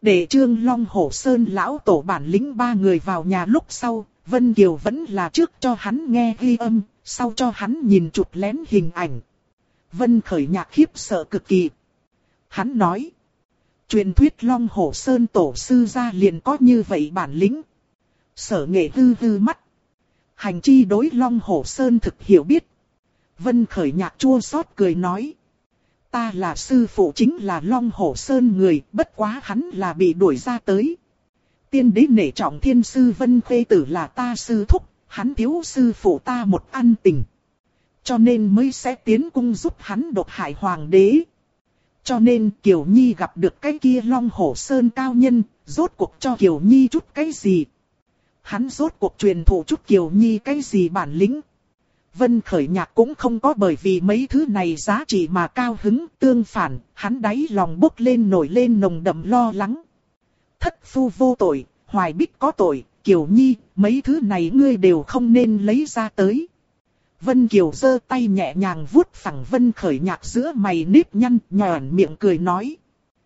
Để Trương Long Hổ Sơn lão tổ bản lĩnh ba người vào nhà lúc sau, Vân Kiều vẫn là trước cho hắn nghe ghi âm, sau cho hắn nhìn chụp lén hình ảnh. Vân Khởi Nhạc khiếp sợ cực kỳ. Hắn nói, truyền thuyết Long Hổ Sơn tổ sư gia liền có như vậy bản lĩnh. Sở Nghệ hư hư mắt. Hành chi đối Long Hổ Sơn thực hiểu biết. Vân Khởi Nhạc chua xót cười nói, ta là sư phụ chính là Long Hổ Sơn người, bất quá hắn là bị đuổi ra tới. Tiên đế nể trọng thiên sư Vân Khê Tử là ta sư thúc, hắn thiếu sư phụ ta một ân tình. Cho nên mới sẽ tiến cung giúp hắn độc hại hoàng đế. Cho nên Kiều Nhi gặp được cái kia Long Hổ Sơn cao nhân, rốt cuộc cho Kiều Nhi chút cái gì. Hắn rốt cuộc truyền thụ chút Kiều Nhi cái gì bản lĩnh. Vân Khởi Nhạc cũng không có bởi vì mấy thứ này giá trị mà cao hứng, tương phản, hắn đáy lòng bốc lên nổi lên nồng đậm lo lắng. Thất phu vô tội, Hoài Bích có tội, Kiều Nhi, mấy thứ này ngươi đều không nên lấy ra tới. Vân Kiều giơ tay nhẹ nhàng vuốt phẳng Vân Khởi Nhạc giữa mày nếp nhăn, nhòn miệng cười nói.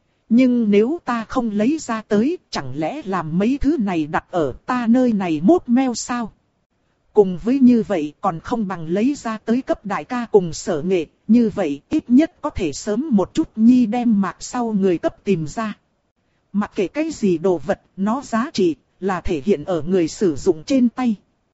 Nhưng nếu ta không lấy ra tới, chẳng lẽ làm mấy thứ này đặt ở ta nơi này mốt meo sao? Cùng với như vậy còn không bằng lấy ra tới cấp đại ca cùng Sở Nghệ, như vậy ít nhất có thể sớm một chút nhi đem mạc sau người cấp tìm ra. Mặc kệ cái gì đồ vật, nó giá trị là thể hiện ở người sử dụng trên tay.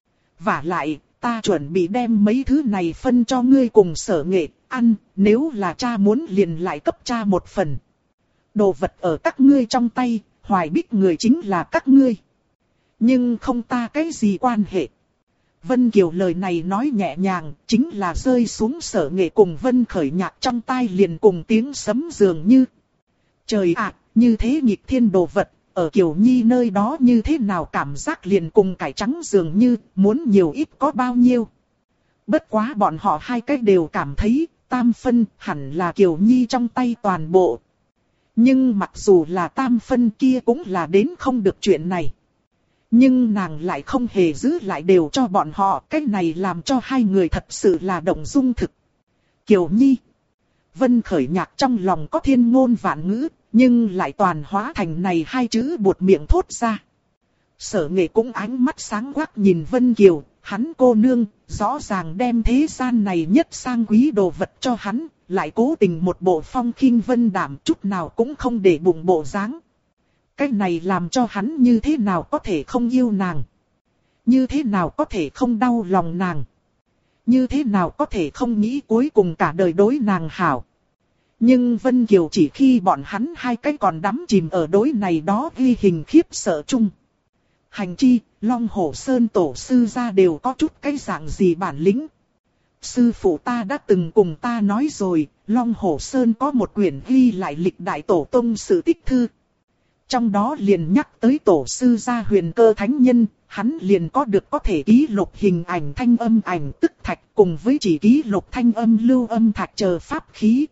Vả lại, ta chuẩn bị đem mấy thứ này phân cho ngươi cùng Sở Nghệ ăn, nếu là cha muốn liền lại cấp cha một phần. Đồ vật ở các ngươi trong tay, Hoài Bích người chính là các ngươi. Nhưng không ta cái gì quan hệ. Vân Kiều lời này nói nhẹ nhàng, chính là rơi xuống Sở Nghệ cùng Vân Khởi Nhạc trong tai liền cùng tiếng sấm dường như. Trời ạ, như thế nghịch thiên đồ vật, ở Kiều Nhi nơi đó như thế nào cảm giác liền cùng cải trắng dường như, muốn nhiều ít có bao nhiêu. Bất quá bọn họ hai cách đều cảm thấy, tam phân hẳn là Kiều Nhi trong tay toàn bộ. Nhưng mặc dù là tam phân kia cũng là đến không được chuyện này. Nhưng nàng lại không hề giữ lại đều cho bọn họ, cái này làm cho hai người thật sự là động dung thực. Kiều Nhi. Vân Khởi Nhạc trong lòng có thiên ngôn vạn ngữ, nhưng lại toàn hóa thành này hai chữ buột miệng thốt ra. Sở Nghệ cũng ánh mắt sáng quắc nhìn Vân Kiều, hắn cô nương, rõ ràng đem thế gian này nhất sang quý đồ vật cho hắn, lại cố tình một bộ phong khinh vân đảm chút nào cũng không để bụng bộ dáng. Cái này làm cho hắn như thế nào có thể không yêu nàng, như thế nào có thể không đau lòng nàng, như thế nào có thể không nghĩ cuối cùng cả đời đối nàng hảo. Nhưng Vân Kiều chỉ khi bọn hắn hai cái còn đắm chìm ở đối này đó ghi hình khiếp sợ chung. Hành chi, Long Hổ Sơn tổ sư ra đều có chút cái dạng gì bản lĩnh. Sư phụ ta đã từng cùng ta nói rồi, Long Hổ Sơn có một quyển ghi lại lịch đại tổ tông sự tích thư. Trong đó liền nhắc tới tổ sư gia Huyền Cơ Thánh Nhân, hắn liền có được có thể ký lục hình ảnh thanh âm ảnh tức thạch cùng với chỉ ký lục thanh âm lưu âm thạch chờ pháp khí.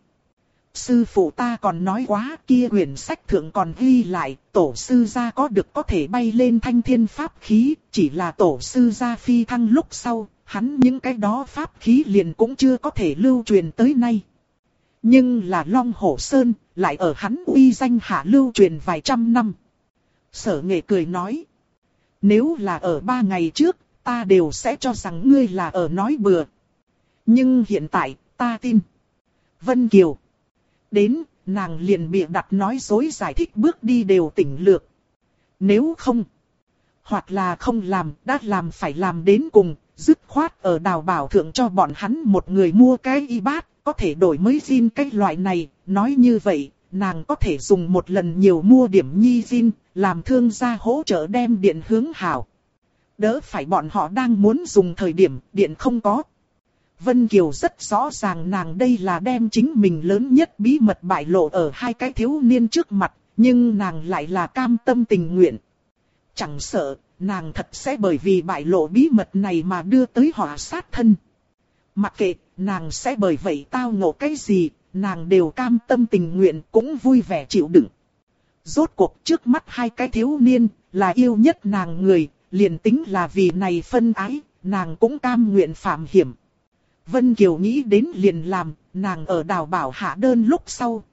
Sư phụ ta còn nói quá kia quyển sách thượng còn ghi lại, tổ sư gia có được có thể bay lên thanh thiên pháp khí, chỉ là tổ sư gia phi thăng lúc sau, hắn những cái đó pháp khí liền cũng chưa có thể lưu truyền tới nay. Nhưng là Long Hổ Sơn, lại ở hắn uy danh hạ lưu truyền vài trăm năm. Sở Nghệ cười nói, nếu là ở 3 ngày trước, ta đều sẽ cho rằng ngươi là ở nói bừa. Nhưng hiện tại, ta tin. Vân Kiều. Đến, nàng liền bịa đặt nói dối giải thích bước đi đều tỉnh lược. Nếu không, hoặc là không làm, đã làm phải làm đến cùng, dứt khoát ở Đào Bảo thượng cho bọn hắn một người mua cái y bát, có thể đổi mới zin cái loại này, nói như vậy, nàng có thể dùng một lần nhiều mua điểm nhi zin, làm thương gia hỗ trợ đem điện hướng hảo. Đỡ phải bọn họ đang muốn dùng thời điểm điện không có. Vân Kiều rất rõ ràng nàng đây là đem chính mình lớn nhất bí mật bại lộ ở hai cái thiếu niên trước mặt, nhưng nàng lại là cam tâm tình nguyện. Chẳng sợ, nàng thật sẽ bởi vì bại lộ bí mật này mà đưa tới họa sát thân. Mặc kệ, nàng sẽ bởi vậy tao ngộ cái gì, nàng đều cam tâm tình nguyện cũng vui vẻ chịu đựng. Rốt cuộc trước mắt hai cái thiếu niên, là yêu nhất nàng người, liền tính là vì này phân ái, nàng cũng cam nguyện phạm hiểm. Vân Kiều nghĩ đến liền làm, nàng ở Đào Bảo hạ đơn lúc sau,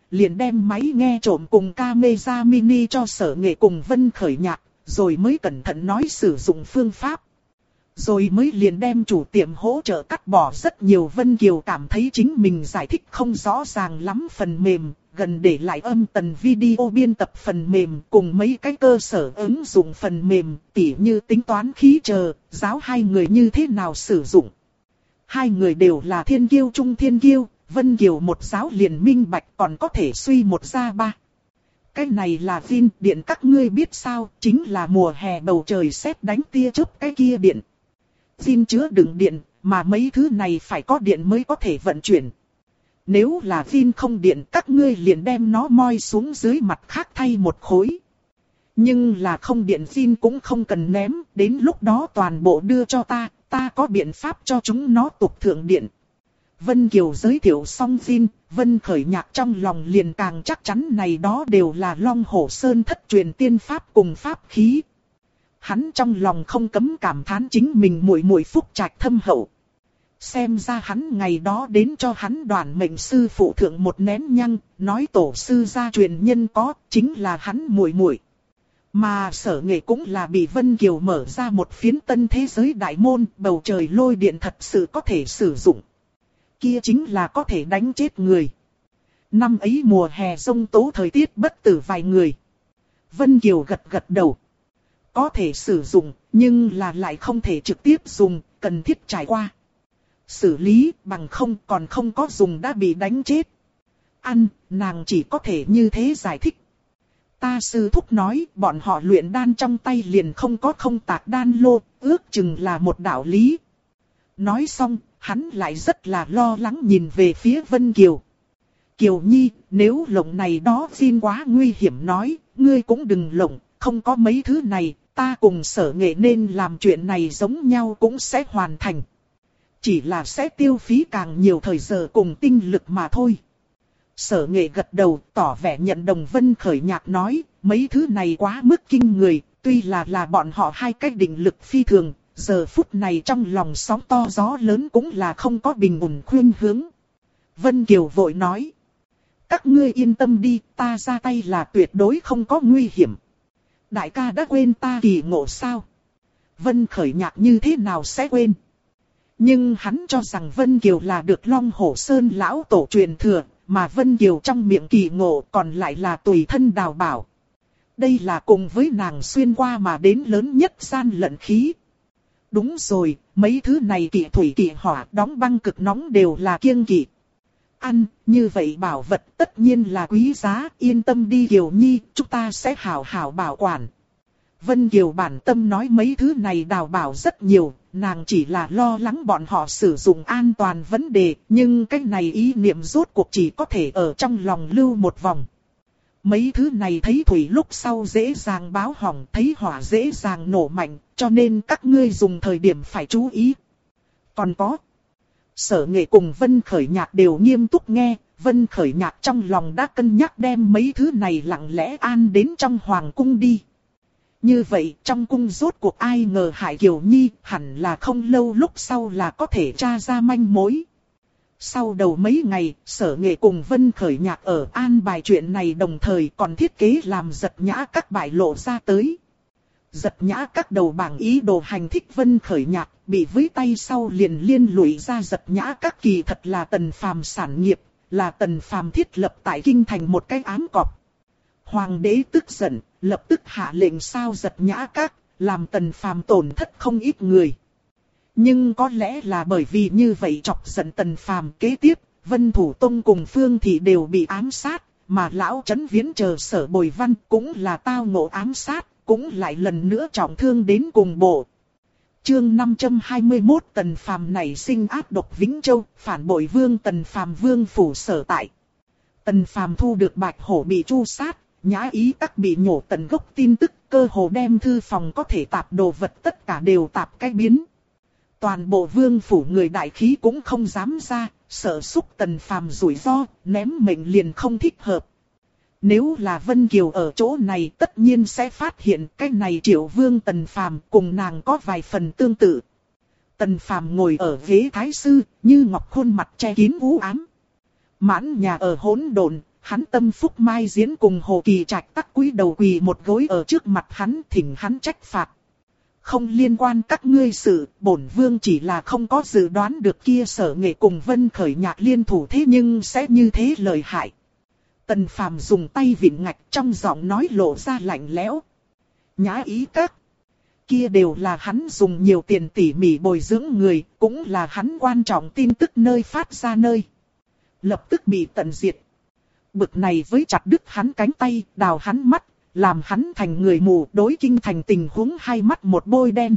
liền đem máy nghe trộm cùng camera mini cho Sở Nghệ cùng Vân Khởi Nhạc, rồi mới cẩn thận nói sử dụng phương pháp. Rồi mới liền đem chủ tiệm hỗ trợ cắt bỏ rất nhiều. Vân Kiều cảm thấy chính mình giải thích không rõ ràng lắm phần mềm, gần để lại âm tần video biên tập phần mềm cùng mấy cái cơ sở ứng dụng phần mềm, tỉ như tính toán khí chờ, giáo hai người như thế nào sử dụng. Hai người đều là thiên kiêu trung thiên kiêu, Vân Kiều một giáo liền minh bạch còn có thể suy một ra ba. Cái này là Vin điện các ngươi biết sao, chính là mùa hè bầu trời sét đánh tia chớp cái kia điện. Vin chứa đựng điện, mà mấy thứ này phải có điện mới có thể vận chuyển. Nếu là Vin không điện các ngươi liền đem nó moi xuống dưới mặt khác thay một khối. Nhưng là không điện Vin cũng không cần ném, đến lúc đó toàn bộ đưa cho ta có biện pháp cho chúng nó tục thượng điện. Vân Kiều giới thiệu xong Vin, Vân Khởi Nhạc trong lòng liền càng chắc chắn này đó đều là Long Hổ Sơn thất truyền tiên pháp cùng pháp khí. Hắn trong lòng không cấm cảm thán chính mình muội muội phúc trạch thâm hậu. Xem ra hắn ngày đó đến cho hắn đoàn mệnh sư phụ thượng một nén nhang, nói tổ sư gia truyền nhân có, chính là hắn muội muội. Mà Sở Nghệ cũng là bị Vân Kiều mở ra một phiến tân thế giới đại môn, bầu trời lôi điện thật sự có thể sử dụng. Kia chính là có thể đánh chết người. Năm ấy mùa hè giông tố thời tiết bất tử vài người. Vân Kiều gật gật đầu. Có thể sử dụng, nhưng là lại không thể trực tiếp dùng, cần thiết trải qua xử lý, bằng không còn không có dùng đã bị đánh chết. Nàng chỉ có thể như thế giải thích. Ta sư thúc nói, bọn họ luyện đan trong tay liền không có không tạc đan lô, ước chừng là một đạo lý. Nói xong, hắn lại rất là lo lắng nhìn về phía Vân Kiều. Kiều Nhi, nếu lộng này đó xin quá nguy hiểm nói, ngươi cũng đừng lộng, không có mấy thứ này, ta cùng Sở Nghệ nên làm chuyện này giống nhau cũng sẽ hoàn thành. Chỉ là sẽ tiêu phí càng nhiều thời giờ cùng tinh lực mà thôi. Sở Nghệ gật đầu tỏ vẻ nhận đồng. Vân Khởi Nhạc nói, mấy thứ này quá mức kinh người, tuy là bọn họ hai cách định lực phi thường, giờ phút này trong lòng sóng to gió lớn cũng là không có bình ổn khuyên hướng. Vân Kiều vội nói, các ngươi yên tâm đi, ta ra tay là tuyệt đối không có nguy hiểm. Đại ca đã quên ta kỳ ngộ sao? Vân Khởi Nhạc như thế nào sẽ quên? Nhưng hắn cho rằng Vân Kiều là được Long Hổ Sơn lão tổ truyền thừa, mà Vân Kiều trong miệng kỳ ngộ còn lại là tùy thân đào bảo. Đây là cùng với nàng xuyên qua mà đến lớn nhất gian lận khí. Đúng rồi, mấy thứ này kỵ thủy kỵ hỏa đóng băng cực nóng đều là kiêng kỵ. Như vậy bảo vật tất nhiên là quý giá, yên tâm đi Kiều Nhi, chúng ta sẽ hảo hảo bảo quản. Vân Kiều bản tâm nói mấy thứ này đào bảo rất nhiều, nàng chỉ là lo lắng bọn họ sử dụng an toàn vấn đề, nhưng cái này ý niệm rốt cuộc chỉ có thể ở trong lòng lưu một vòng. Mấy thứ này thấy thủy lúc sau dễ dàng báo hỏng, thấy hỏa dễ dàng nổ mạnh, cho nên các ngươi dùng thời điểm phải chú ý. Còn có, Sở Nghệ cùng Vân Khởi Nhạc đều nghiêm túc nghe, Vân Khởi Nhạc trong lòng đã cân nhắc đem mấy thứ này lặng lẽ an đến trong hoàng cung đi. Như vậy trong cung rốt cuộc ai ngờ hại Kiều Nhi, hẳn là không lâu lúc sau là có thể tra ra manh mối. Sau đầu mấy ngày, Sở Nghệ cùng Vân Khởi Nhạc ở an bài chuyện này đồng thời còn thiết kế làm giật nhã các bại lộ ra tới. Giật nhã các đầu bảng ý đồ hành thích Vân Khởi Nhạc, bị với tay sau liền liên lụy ra giật nhã các kỳ thật là Tần Phàm sản nghiệp, là Tần Phàm thiết lập tại kinh thành một cái ám cọp. Hoàng đế tức giận, lập tức hạ lệnh sao giật nhã các, làm Tần Phàm tổn thất không ít người. Nhưng có lẽ là bởi vì như vậy chọc giận Tần Phàm, kế tiếp, Vân Thủ Tông cùng Phương Thị đều bị ám sát, mà lão Trấn Viễn chờ Sở Bồi Văn cũng là tao ngộ ám sát, cũng lại lần nữa trọng thương đến cùng bộ. Chương 521 Tần Phàm nảy sinh ác độc Vĩnh Châu, phản bội vương Tần Phàm vương phủ sở tại. Tần Phàm thu được Bạch Hổ bị tru sát, Nhã Ý Các bị nhổ tận gốc tin tức, cơ hồ đem thư phòng có thể tạp đồ vật tất cả đều tạp cái biến. Toàn bộ vương phủ người đại khí cũng không dám ra, sợ xúc Tần Phàm rủi ro, ném mệnh liền không thích hợp. Nếu là Vân Kiều ở chỗ này tất nhiên sẽ phát hiện cái này Triệu Vương Tần Phàm cùng nàng có vài phần tương tự. Tần Phàm ngồi ở ghế thái sư, như ngọc khuôn mặt che kín u ám. Mãn nhà ở hỗn độn, hắn tâm phúc Mai Diễn cùng Hồ Kỳ Trạch tắc cúi đầu quỳ một gối ở trước mặt hắn thỉnh hắn trách phạt. Không liên quan các ngươi sự, bổn vương chỉ là không có dự đoán được kia Sở Nghệ cùng Vân Khởi Nhạc liên thủ thế nhưng sẽ như thế lợi hại. Tần Phàm dùng tay vịn ngạch trong giọng nói lộ ra lạnh lẽo. Nhã Ý Các. Kia đều là hắn dùng nhiều tiền tỉ mỉ bồi dưỡng người, cũng là hắn quan trọng tin tức nơi phát ra nơi. Lập tức bị tận diệt. Bực này với chặt đứt hắn cánh tay, đào hắn mắt, làm hắn thành người mù, đối kinh thành tình huống hai mắt một bôi đen.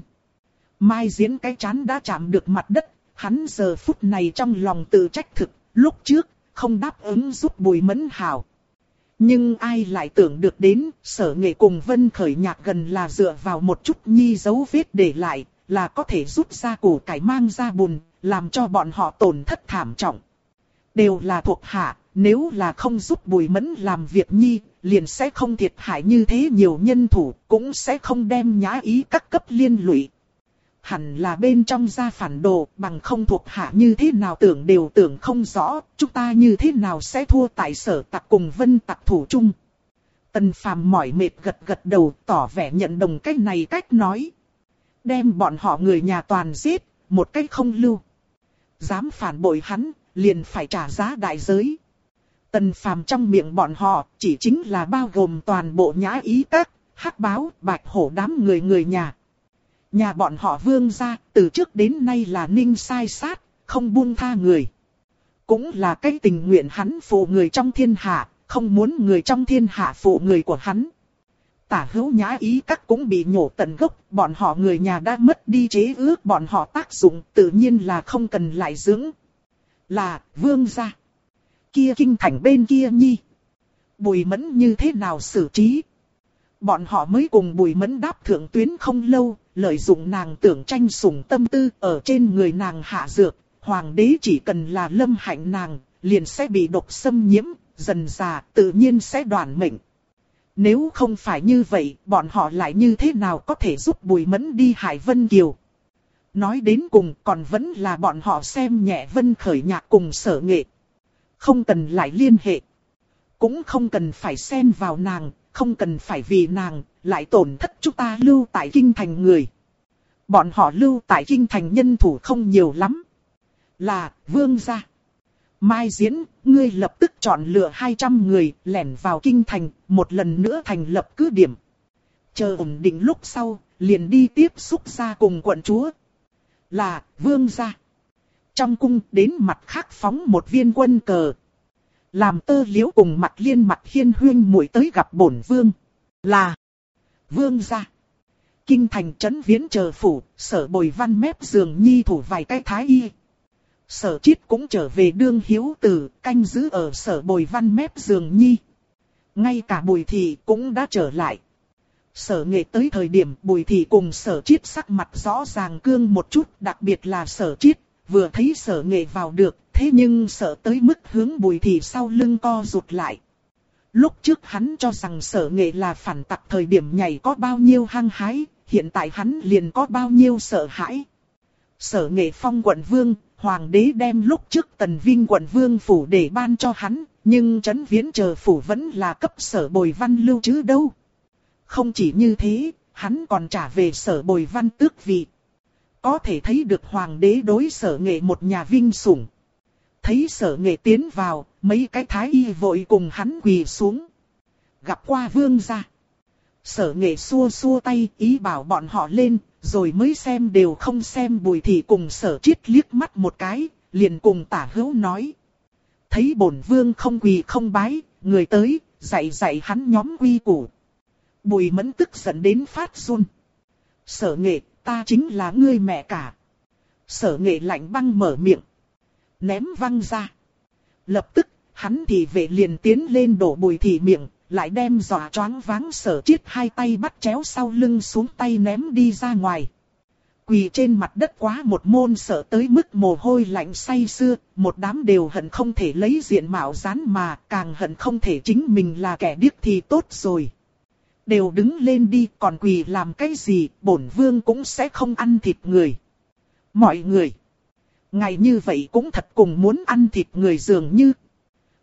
Mai Diễn cái chán đã chạm được mặt đất, hắn giờ phút này trong lòng tự trách thực, lúc trước không đáp ứng giúp Bùi Mẫn hảo. Nhưng ai lại tưởng được đến, Sở Nghệ cùng Vân Khởi Nhạc gần là dựa vào một chút nhi dấu vết để lại, là có thể rút ra củ cải mang ra bùn, làm cho bọn họ tổn thất thảm trọng. Đều là thuộc hạ, nếu là không giúp Bùi Mẫn làm việc nhi, liền sẽ không thiệt hại như thế nhiều nhân thủ, cũng sẽ không đem Nhã Ý Các cấp liên lụy. Hẳn là bên trong gia phản đồ, bằng không thuộc hạ như thế nào tưởng đều tưởng không rõ, chúng ta như thế nào sẽ thua tại Sở Tặc cùng Vân Tặc thủ chung. Tần Phàm mỏi mệt gật gật đầu, tỏ vẻ nhận đồng cách này cách nói. Đem bọn họ người nhà toàn giết, một cách không lưu. Dám phản bội hắn, liền phải trả giá đại giới. Tần Phàm trong miệng bọn họ, chỉ chính là bao gồm toàn bộ Nhã Ý Các, Hắc Báo, Bạch Hổ đám người nhà. Nhà bọn họ Vương gia, từ trước đến nay là ninh sai sát, không buông tha người. Cũng là cái tình nguyện hắn phụ người trong thiên hạ, không muốn người trong thiên hạ phụ người của hắn. Tả Hữu Nhã Ý Các cũng bị nhổ tận gốc, bọn họ người nhà đã mất đi chế ước bọn họ tác dụng, tự nhiên là không cần lại dưỡng. Là, Vương gia. Kia kinh thành bên kia nhi. Bùi Mẫn như thế nào xử trí? Bọn họ mới cùng Bùi Mẫn đáp thượng tuyến không lâu, lợi dụng nàng tưởng tranh sủng tâm tư ở trên người nàng hạ dược. Hoàng đế chỉ cần là lâm hạnh nàng, liền sẽ bị độc xâm nhiễm, dần già tự nhiên sẽ đoạn mệnh. Nếu không phải như vậy, bọn họ lại như thế nào có thể giúp Bùi Mẫn đi hại Vân Kiều? Nói đến cùng còn vẫn là bọn họ xem nhẹ Vân Khởi Nhạc cùng Sở Nghệ. Không cần lại liên hệ. Cũng không cần phải xen vào nàng, không cần phải vì nàng, lại tổn thất chúng ta lưu tại kinh thành người. Bọn họ lưu tại kinh thành nhân thủ không nhiều lắm. Là, Vương gia. Mai Diễn, ngươi lập tức chọn lựa 200 người, lẻn vào kinh thành, một lần nữa thành lập cứ điểm. Chờ ổn định lúc sau, liền đi tiếp xúc ra cùng quận chúa. Là, Vương gia. Trong cung đến mặt khác phóng một viên quân cờ. Làm Tơ Liễu cùng Mặt Liên Mặt Hiên huyên muội tới gặp bổn vương. Là, Vương gia. Kinh thành trấn Viễn chờ phủ, Sở Bồi Văn mép giường nhi thủ vài cái thái y. Sở Chiết cũng trở về đương hiếu tử, canh giữ ở Sở Bồi Văn mép giường nhi. Ngay cả Bùi Thị cũng đã trở lại. Sở Nghệ tới thời điểm Bùi Thị cùng Sở Chiết sắc mặt rõ ràng cương một chút, đặc biệt là Sở Chiết, vừa thấy Sở Nghệ vào được, thế nhưng sợ tới mức hướng Bùi Thị sau lưng co rụt lại. Lúc trước hắn cho rằng Sở Nghệ là phản tặc thời điểm nhảy có bao nhiêu hăng hái, hiện tại hắn liền có bao nhiêu sợ hãi. Sở Nghệ phong quận vương, hoàng đế đem lúc trước Tần Vinh quận vương phủ để ban cho hắn, nhưng Trấn Viễn chờ phủ vẫn là cấp Sở Bồi Văn lưu trữ đâu. Không chỉ như thế, hắn còn trả về Sở Bồi Văn tước vị. Có thể thấy được hoàng đế đối Sở Nghệ một nhà vinh sủng. Thấy Sở Nghệ tiến vào, mấy cái thái y vội cùng hắn quỳ xuống. Gặp qua vương gia. Sở Nghệ xua xua tay ý bảo bọn họ lên, rồi mới xem đều không xem Bùi Thị cùng Sở Chiết liếc mắt một cái, liền cùng Tả Hữu nói. Thấy bổn vương không quỳ không bái, người tới, dạy hắn nhóm quy củ. Bùi Mẫn tức giận đến phát run. Sở Nghệ, ta chính là ngươi mẹ cả. Sở Nghệ lạnh băng mở miệng. Ném văng ra. Lập tức, hắn thị vệ liền tiến lên đổ Bùi Thị miệng, lại đem dọa choáng váng Sở Chiết hai tay bắt chéo sau lưng xuống tay ném đi ra ngoài. Quỳ trên mặt đất quá một môn sợ tới mức mồ hôi lạnh say sưa, một đám đều hận không thể lấy diện mạo dán mà, càng hận không thể chính mình là kẻ điếc thì tốt rồi. Đều đứng lên đi, còn quỳ làm cái gì, bổn vương cũng sẽ không ăn thịt người. Mọi người, ngày như vậy cũng thật cùng muốn ăn thịt người dường như.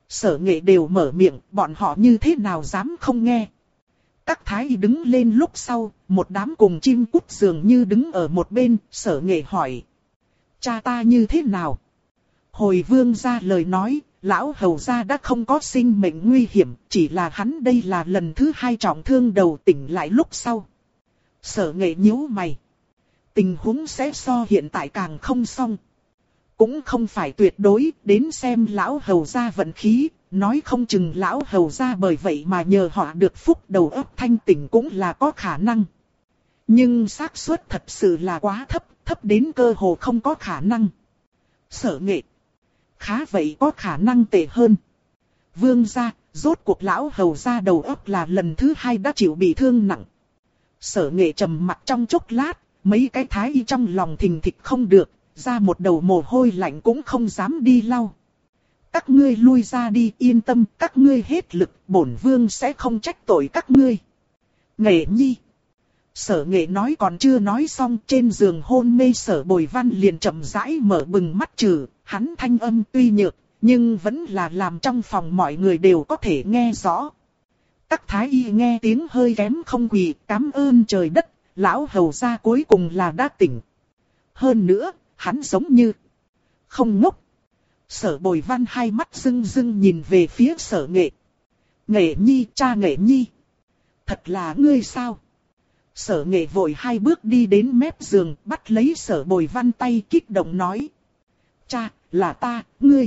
Sở Nghệ đều mở miệng, bọn họ như thế nào dám không nghe. Các thái y đứng lên lúc sau, một đám cùng chim cút dường như đứng ở một bên, Sở Nghệ hỏi. Cha ta như thế nào? Hồi vương gia lời nói, lão hầu gia đã không có sinh mệnh nguy hiểm, chỉ là hắn đây là lần thứ 2 trọng thương đầu, tỉnh lại lúc sau. Sở Nghệ nhíu mày. Tình huống sẽ so hiện tại càng không xong. Cũng không phải tuyệt đối, đến xem lão hầu gia vận khí, nói không chừng lão hầu gia bởi vậy mà nhờ họ được phúc đầu óc thanh tỉnh cũng là có khả năng. Nhưng xác suất thật sự là quá thấp, thấp đến cơ hồ không có khả năng. Sở Nghệ. Khá vậy có khả năng tệ hơn. Vương gia, rốt cuộc lão hầu gia đầu óc là lần thứ 2 đã chịu bị thương nặng. Sở Nghệ trầm mặt trong chốc lát, mấy cái thái y trong lòng thình thịch không được, ra một đầu mồ hôi lạnh cũng không dám đi lau. Các ngươi lui ra đi, yên tâm, các ngươi hết lực, bổn vương sẽ không trách tội các ngươi. Nghệ nhi. Sở Nghệ nói còn chưa nói xong, trên giường hôn mê Sở Bồi Văn liền chậm rãi mở bừng mắt trừ, hắn thanh âm tuy nhược, nhưng vẫn là làm trong phòng mọi người đều có thể nghe rõ. Các thái y nghe tiếng hơi kém không quỳ, cảm ơn trời đất, lão hầu gia cuối cùng là đã tỉnh. Hơn nữa, hắn giống như không ngốc. Sở Bồi Văn hai mắt rưng rưng nhìn về phía Sở Nghệ. Nghệ nhi, cha Nghệ nhi. Thật là ngươi sao? Sở Nghệ vội 2 bước đi đến mép giường, bắt lấy Sở Bồi Văn tay kích động nói. Cha, là ta, ngươi.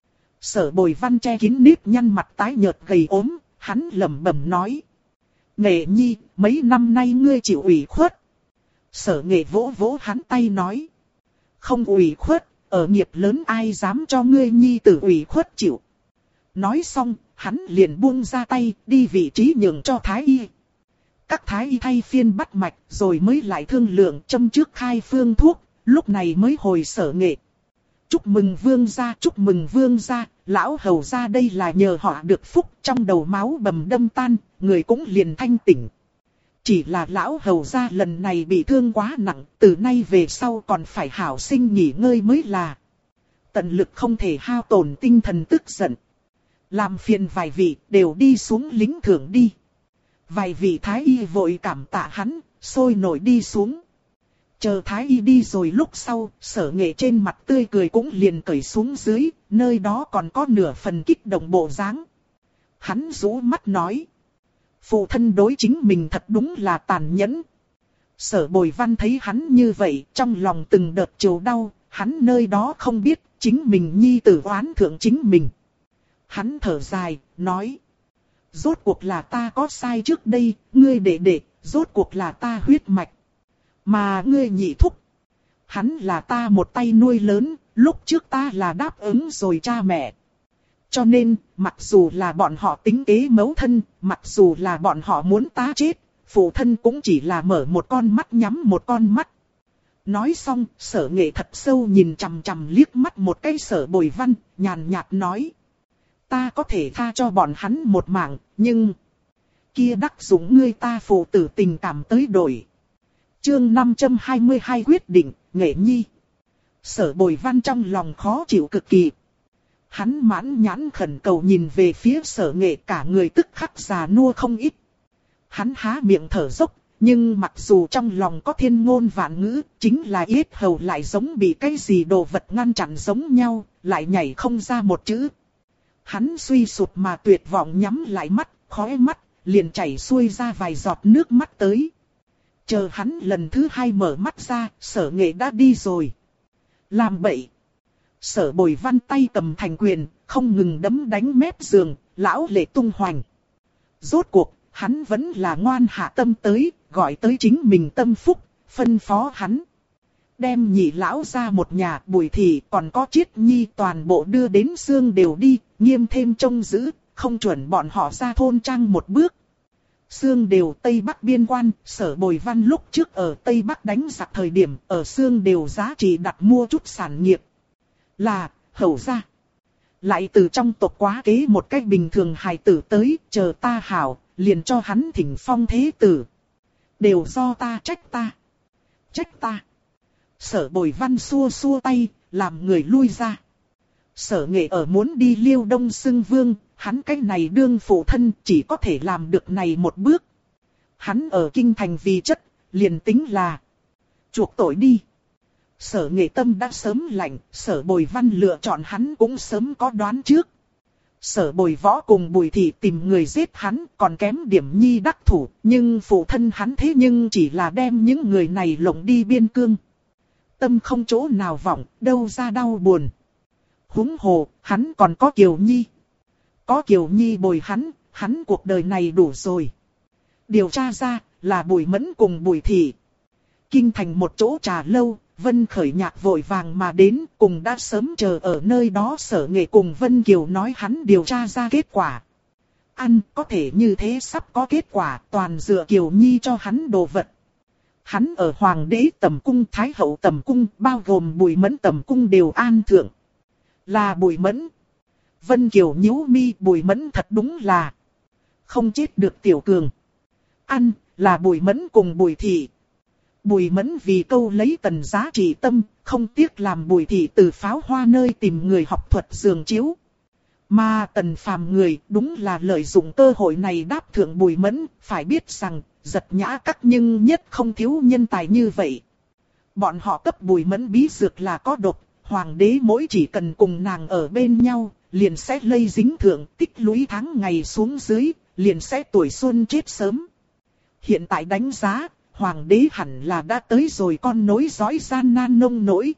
Sở Bồi Văn che kín nếp nhăn mặt tái nhợt gầy ốm, hắn lẩm bẩm nói. Nghệ nhi, mấy năm nay ngươi chịu ủy khuất. Sở Nghệ vỗ vỗ hắn tay nói. Không ủy khuất, ở nghiệp lớn ai dám cho ngươi nhi tử ủy khuất chịu. Nói xong, hắn liền buông ra tay, đi vị trí nhường cho thái y. Các thái y thay phiên bắt mạch, rồi mới lại thương lượng châm trước khai phương thuốc, lúc này mới hồi Sở Nghệ. Chúc mừng vương gia, chúc mừng vương gia, lão hầu gia đây là nhờ họ được phúc, trong đầu máu bầm đâm tan, người cũng liền thanh tỉnh. Chỉ là lão hầu gia lần này bị thương quá nặng, từ nay về sau còn phải hảo sinh nghỉ ngơi mới là. Tận lực không thể hao tổn tinh thần tức giận. Làm phiền vài vị đều đi xuống lính thưởng đi. Vài vị thái y vội cảm tạ hắn, sôi nổi đi xuống. Chờ thái y đi rồi lúc sau, Sở Nghệ trên mặt tươi cười cũng liền cởi xuống dưới, nơi đó còn có nửa phần kích động bộ dáng. Hắn rũ mắt nói. Phụ thân đối chính mình thật đúng là tàn nhẫn. Sở Bồi Văn thấy hắn như vậy, trong lòng từng đợt chịu đau, hắn nơi đó không biết, chính mình nhi tử oán thượng chính mình. Hắn thở dài, nói. Rốt cuộc là ta có sai trước đây, ngươi đệ, rốt cuộc là ta huyết mạch. Mà ngươi nhị thúc. Hắn là ta một tay nuôi lớn, lúc trước ta là đáp ứng rồi cha mẹ. Cho nên, mặc dù là bọn họ tính kế mẫu thân, mặc dù là bọn họ muốn ta chết, phụ thân cũng chỉ là mở một con mắt nhắm một con mắt. Nói xong, Sở Nghệ thật sâu nhìn chằm chằm liếc mắt một cái Sở Bồi Văn, nhàn nhạt nói. Ta có thể tha cho bọn hắn một mạng, nhưng kia đắc dụng ngươi ta phụ tử tình cảm tới đổi. Chương 522 quyết định, Nghệ nhi. Sở Bồi Văn trong lòng khó chịu cực kỳ. Hắn mãn nhãn khẩn cầu nhìn về phía Sở Nghệ, cả người tức khắc già nua không ít. Hắn há miệng thở dốc, nhưng mặc dù trong lòng có thiên ngôn vạn ngữ, chính là yết hầu lại giống bị cái gì đồ vật ngăn chặn giống nhau, lại nhảy không ra một chữ. Hắn suy sụp mà tuyệt vọng nhắm lại mắt, khóe mắt, liền chảy xuôi ra vài giọt nước mắt tới. Chờ hắn lần thứ 2 mở mắt ra, Sở Nghệ đã đi rồi. Làm bậy. Sở Bồi Văn tay cầm thành quyền, không ngừng đấm đánh mép giường, lão lệ tung hoành. Rốt cuộc, hắn vẫn là ngoan hạ tâm tới, gọi tới chính mình tâm phúc, phân phó hắn. Đem nhị lão ra một nhà, Bùi thị còn có Chiết Nhi toàn bộ đưa đến Xương Đều đi, nghiêm thêm trông giữ, không chuẩn bọn họ ra thôn trang một bước. Xương Đều Tây Bắc biên quan, Sở Bồi Văn lúc trước ở Tây Bắc đánh giặc thời điểm, ở Xương Đều giá trị đặt mua chút sản nghiệp. Là, hầu ra. Lại từ trong tộc quá kế một cách bình thường hài tử tới, chờ ta hảo, liền cho hắn thỉnh phong thế tử. Đều do ta trách ta. Trách ta. Sở Bồi Văn xua xua tay, làm người lui ra. Sở Nghệ ở muốn đi Liêu Đông xưng vương, hắn cái này đương phụ thân chỉ có thể làm được này một bước. Hắn ở kinh thành vì chất, liền tính là chuộc tội đi. Sở Nghệ tâm đã sớm lạnh, Sở Bồi Văn lựa chọn hắn cũng sớm có đoán trước. Sở Bồi Võ cùng Bùi Thị tìm người giết hắn còn kém điểm nhi đắc thủ, nhưng phụ thân hắn thế nhưng chỉ là đem những người này lộng đi biên cương. Tâm không chỗ nào vọng, đâu ra đau buồn. Huống hồ, hắn còn có Kiều Nhi. Có Kiều Nhi bồi hắn cuộc đời này đủ rồi. Điều tra ra, là Bùi Mẫn cùng Bùi Thị. Kinh thành một chỗ trà lâu, Vân Khởi Nhạc vội vàng mà đến, cùng đã sớm chờ ở nơi đó. Sở Nghệ cùng Vân Kiều nói hắn điều tra ra kết quả. Ăn có thể như thế sắp có kết quả, toàn dựa Kiều Nhi cho hắn đồ vật. Hắn ở Hoàng đế tầm cung, Thái hậu tầm cung, bao gồm Bùi Mẫn tầm cung đều an thượng. Là Bùi Mẫn. Vân Kiều nhíu mi, Bùi Mẫn thật đúng là không chết được tiểu cường. Ăn là Bùi Mẫn cùng Bùi Thị. Bùi Mẫn vì câu lấy Tần Giá Trị tâm, không tiếc làm Bùi Thị từ Pháo Hoa nơi tìm người học thuật giường chiếu. Mà Tần Phàm người đúng là lợi dụng cơ hội này đáp thượng Bùi Mẫn, phải biết rằng Giật Nhã Các nhưng nhất không thiếu nhân tài như vậy. Bọn họ cấp Bùi Mẫn bí dược là có độc, Hoàng đế mỗi chỉ cần cùng nàng ở bên nhau, liền sẽ lây dính thượng, tích lũy tháng ngày xuống dưới, liền sẽ tuổi xuân chết sớm. Hiện tại đánh giá, Hoàng đế hẳn là đã tới rồi con nối dõi gian nan nông nỗi.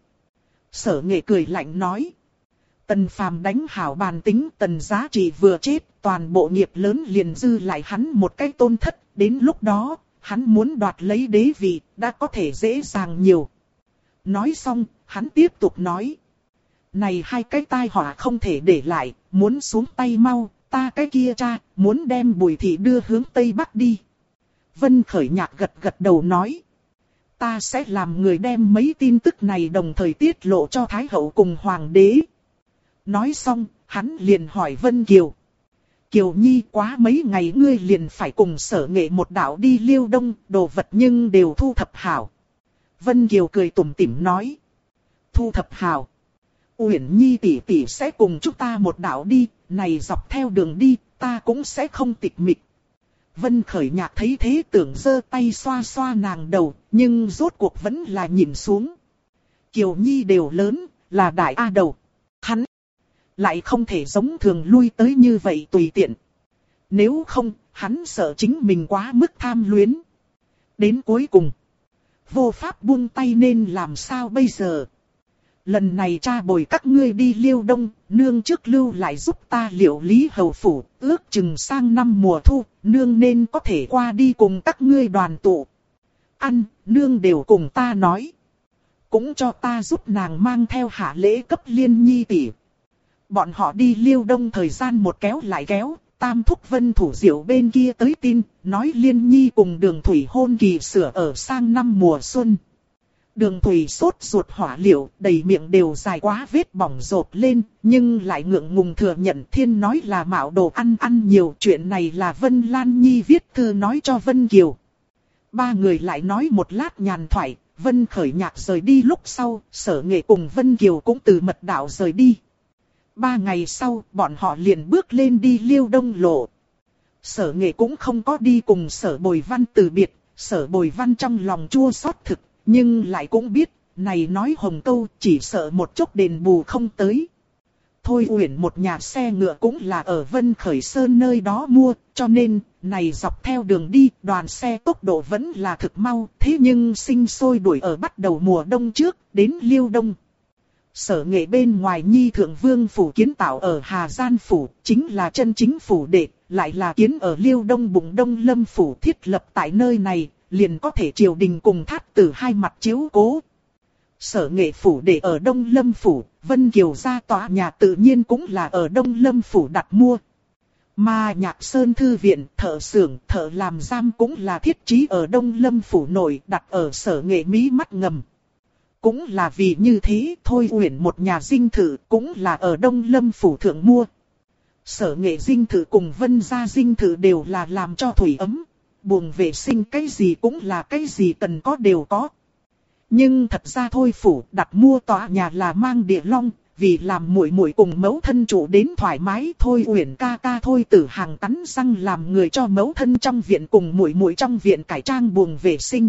Sở Nghệ cười lạnh nói. Tần Phàm đánh hảo bàn tính, Tần Giá Trị vừa chết, toàn bộ nghiệp lớn liền dư lại hắn một cái tôn thất. Đến lúc đó, hắn muốn đoạt lấy đế vị, đã có thể dễ dàng nhiều. Nói xong, hắn tiếp tục nói. Này hai cái tai họa không thể để lại, muốn xuống tay mau, ta cái kia cha, muốn đem Bùi Thị đưa hướng Tây Bắc đi. Vân Khởi Nhạc gật gật đầu nói. Ta sẽ làm người đem mấy tin tức này đồng thời tiết lộ cho Thái hậu cùng Hoàng đế. Nói xong, hắn liền hỏi Vân Kiều. Kiều Nhi, quá mấy ngày ngươi liền phải cùng Sở Nghệ một đạo đi Liêu Đông, đồ vật nhưng đều thu thập hảo. Vân Kiều cười tủm tỉm nói. Thu thập hảo. Uyển Nhi tỷ tỷ sẽ cùng chúng ta một đạo đi, này dọc theo đường đi, ta cũng sẽ không tịch mịch. Vân Khởi Nhạc thấy thế tưởng giơ tay xoa xoa nàng đầu, nhưng rốt cuộc vẫn là nhìn xuống. Kiều Nhi đều lớn, là đại A đầu. Hắn lại không thể giống thường lui tới như vậy tùy tiện. Nếu không, hắn sợ chính mình quá mức tham luyến. Đến cuối cùng, vô pháp buông tay nên làm sao bây giờ? Lần này cha bồi các ngươi đi Liêu Đông, nương trước lưu lại giúp ta liệu lý hầu phủ, ước chừng sang năm mùa thu, nương nên có thể qua đi cùng các ngươi đoàn tụ. Ăn, nương đều cùng ta nói. Cũng cho ta giúp nàng mang theo hạ lễ cấp Liên Nhi tỷ. Bọn họ đi Liêu Đông thời gian một kéo lại kéo, Tam Thúc Vân Thủ Diệu bên kia tới tin, nói Liên Nhi cùng Đường Thủy hôn kỳ sửa ở sang năm mùa xuân. Đường Thủy sốt ruột hỏa liệu, đầy miệng đều dài quá vết bỏng rộp lên, nhưng lại ngượng ngùng thừa nhận Thiên nói là mạo đồ ăn nhiều. Chuyện này là Vân Lan Nhi viết thư nói cho Vân Kiều. Ba người lại nói một lát nhàn thoại, Vân Khởi Nhạc rời đi lúc sau, Sở Nghệ cùng Vân Kiều cũng từ mật đạo rời đi. 3 ngày sau, bọn họ liền bước lên đi Liêu Đông lộ. Sở Nghệ cũng không có đi cùng Sở Bồi Văn từ biệt, Sở Bồi Văn trong lòng chua xót thực, nhưng lại cũng biết, này nói hồng câu chỉ sợ một chút đền bù không tới. Thôi Uyển một nhà xe ngựa cũng là ở Vân Khởi Sơn nơi đó mua, cho nên, này dọc theo đường đi, đoàn xe tốc độ vẫn là thực mau, thế nhưng sinh sôi đuổi ở bắt đầu mùa đông trước, đến Liêu Đông. Sở Nghệ bên ngoài Nhi Thượng Vương phủ kiến tạo ở Hà Gian phủ, chính là chân chính phủ đệ, lại là kiến ở Liêu Đông Bụng Đông Lâm phủ thiết lập tại nơi này, liền có thể triều đình cùng thát tử hai mặt chiếu cố. Sở Nghệ phủ đệ ở Đông Lâm phủ, Vân Kiều gia tòa nhà tự nhiên cũng là ở Đông Lâm phủ đặt mua. Mà Nhạc Sơn thư viện, thợ xưởng, thợ làm giam cũng là thiết trí ở Đông Lâm phủ nội, đặt ở Sở Nghệ mí mắt ngầm. Cũng là vì như thế, Thôi Uyển một nhà dinh thự cũng là ở Đông Lâm phủ thượng mua. Sở Nghệ dinh thự cùng Vân gia dinh thự đều là làm cho thủy ấm, buồng vệ sinh cái gì cũng là cái gì cần có đều có. Nhưng thật ra Thôi phủ đặt mua tòa nhà là mang địa long, vì làm muội muội cùng mẫu thân trụ đến thoải mái thôi. Uyển ca ca Thôi Tử Hằng cắn răng làm người cho mẫu thân trong viện cùng muội muội trong viện cải trang buồng vệ sinh.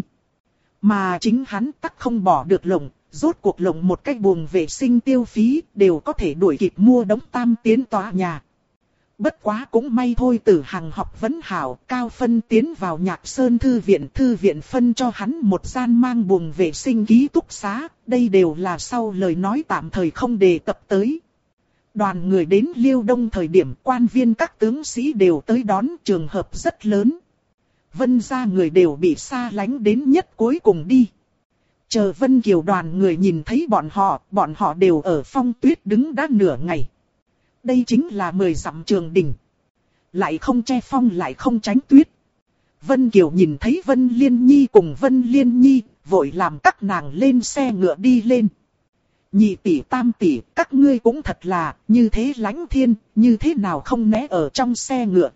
Mà chính hắn tắc không bỏ được lồng, rốt cuộc lồng một cái buồng vệ sinh tiêu phí đều có thể đuổi kịp mua đống tam tiến tòa nhà. Bất quá cũng may Thôi Tử Hằng học vấn hảo, cao phân tiến vào Nhạc Sơn thư viện phân cho hắn một gian mang buồng vệ sinh ký túc xá, đây đều là sau lời nói tạm thời không đề cập tới. Đoàn người đến Liêu Đông thời điểm quan viên các tướng sĩ đều tới đón, trường hợp rất lớn. Vân gia người đều bị xa lánh đến nhất cuối cùng đi. Chờ Vân Kiều đoàn người nhìn thấy bọn họ đều ở phong tuyết đứng đã nửa ngày. Đây chính là 10 dặm trường đỉnh. Lại không che phong lại không tránh tuyết. Vân Kiều nhìn thấy Vân Liên Nhi cùng Vân Liên Nhi, vội làm các nàng lên xe ngựa đi lên. Nhị tỷ tam tỷ, các ngươi cũng thật là, như thế lãnh thiên, như thế nào không né ở trong xe ngựa.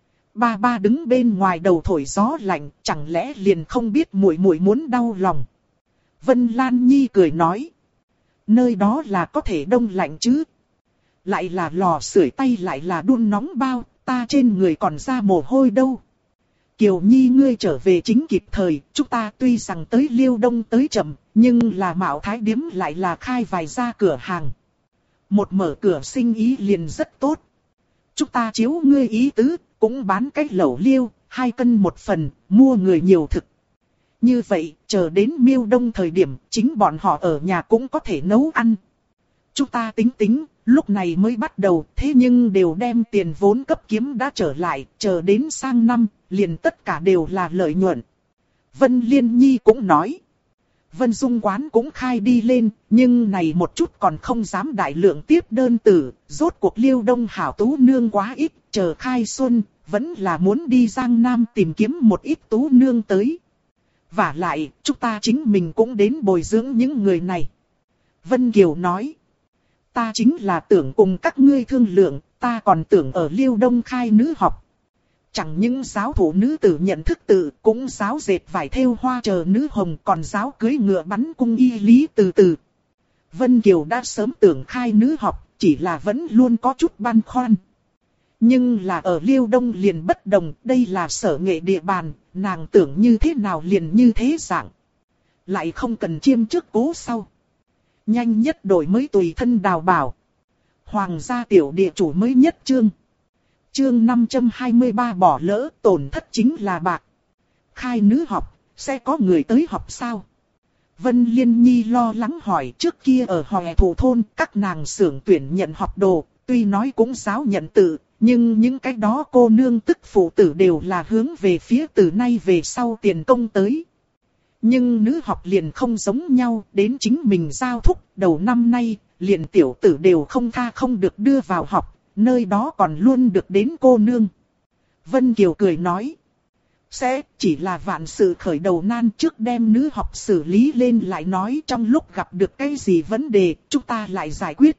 Ba ba đứng bên ngoài đầu thổi gió lạnh, chẳng lẽ liền không biết muội muội muốn đau lòng. Vân Lan Nhi cười nói. Nơi đó là có thể đông lạnh chứ. Lại là lò sưởi tay lại là đun nóng bao, ta trên người còn ra mồ hôi đâu. Kiều Nhi ngươi trở về chính kịp thời, chúng ta tuy rằng tới Liêu Đông tới chậm, nhưng là Mạo Thái Điếm lại là khai vài gia cửa hàng. Một mở cửa sinh ý liền rất tốt. Chúng ta chiếu ngươi ý tứ, cũng bán cái lẩu liêu, 2 cân một phần, mua người nhiều thực. Như vậy, chờ đến Miêu Đông thời điểm, chính bọn họ ở nhà cũng có thể nấu ăn. Chúng ta tính, lúc này mới bắt đầu, thế nhưng đều đem tiền vốn cấp kiếm đã trở lại, chờ đến sang năm, liền tất cả đều là lợi nhuận. Vân Liên Nhi cũng nói. Vân Dung quán cũng khai đi lên, nhưng này một chút còn không dám đại lượng tiếp đơn tử, rốt cuộc Liêu Đông hảo tú nương quá ít, chờ khai xuân, vẫn là muốn đi Giang Nam tìm kiếm một ít tú nương tới. Vả lại, chúng ta chính mình cũng đến bồi dưỡng những người này. Vân Kiều nói. Ta chính là tưởng cùng các ngươi thương lượng, ta còn tưởng ở Liêu Đông khai nữ học. Chẳng những giáo thủ nữ tử nhận thức tự, cũng giáo dệt vải thêu hoa chờ nữ hồng, còn giáo cưới ngựa bắn cung y lý từ từ. Vân Kiều đã sớm tưởng khai nữ học, chỉ là vẫn luôn có chút băn khoăn. Nhưng là ở Liêu Đông liền bất đồng, đây là sở nghệ địa bàn, nàng tưởng như thế nào liền như thế dạng. Lại không cần chiêm trước cố sau. Nhanh nhất đổi mới tùy thân đào bảo. Hoàng gia tiểu địa chủ mới nhất chương. Chương 523 bỏ lỡ tổn thất chính là bạc. Khai nữ học, sẽ có người tới học sao? Vân Liên Nhi lo lắng hỏi, trước kia ở Hòe Thủ thôn các nàng xưởng tuyển nhận học đồ, tuy nói cũng giáo nhận tự, nhưng những cái đó cô nương tức phụ tử đều là hướng về phía từ nay về sau tiền công tới. Nhưng nữ học liền không giống nhau, đến chính mình giao thúc, đầu năm nay, liền tiểu tử đều không tha không được đưa vào học, nơi đó còn luôn được đến cô nương. Vân Kiều cười nói, sẽ chỉ là vạn sự khởi đầu nan, trước đem nữ học xử lý lên lại nói, trong lúc gặp được cái gì vấn đề, chúng ta lại giải quyết.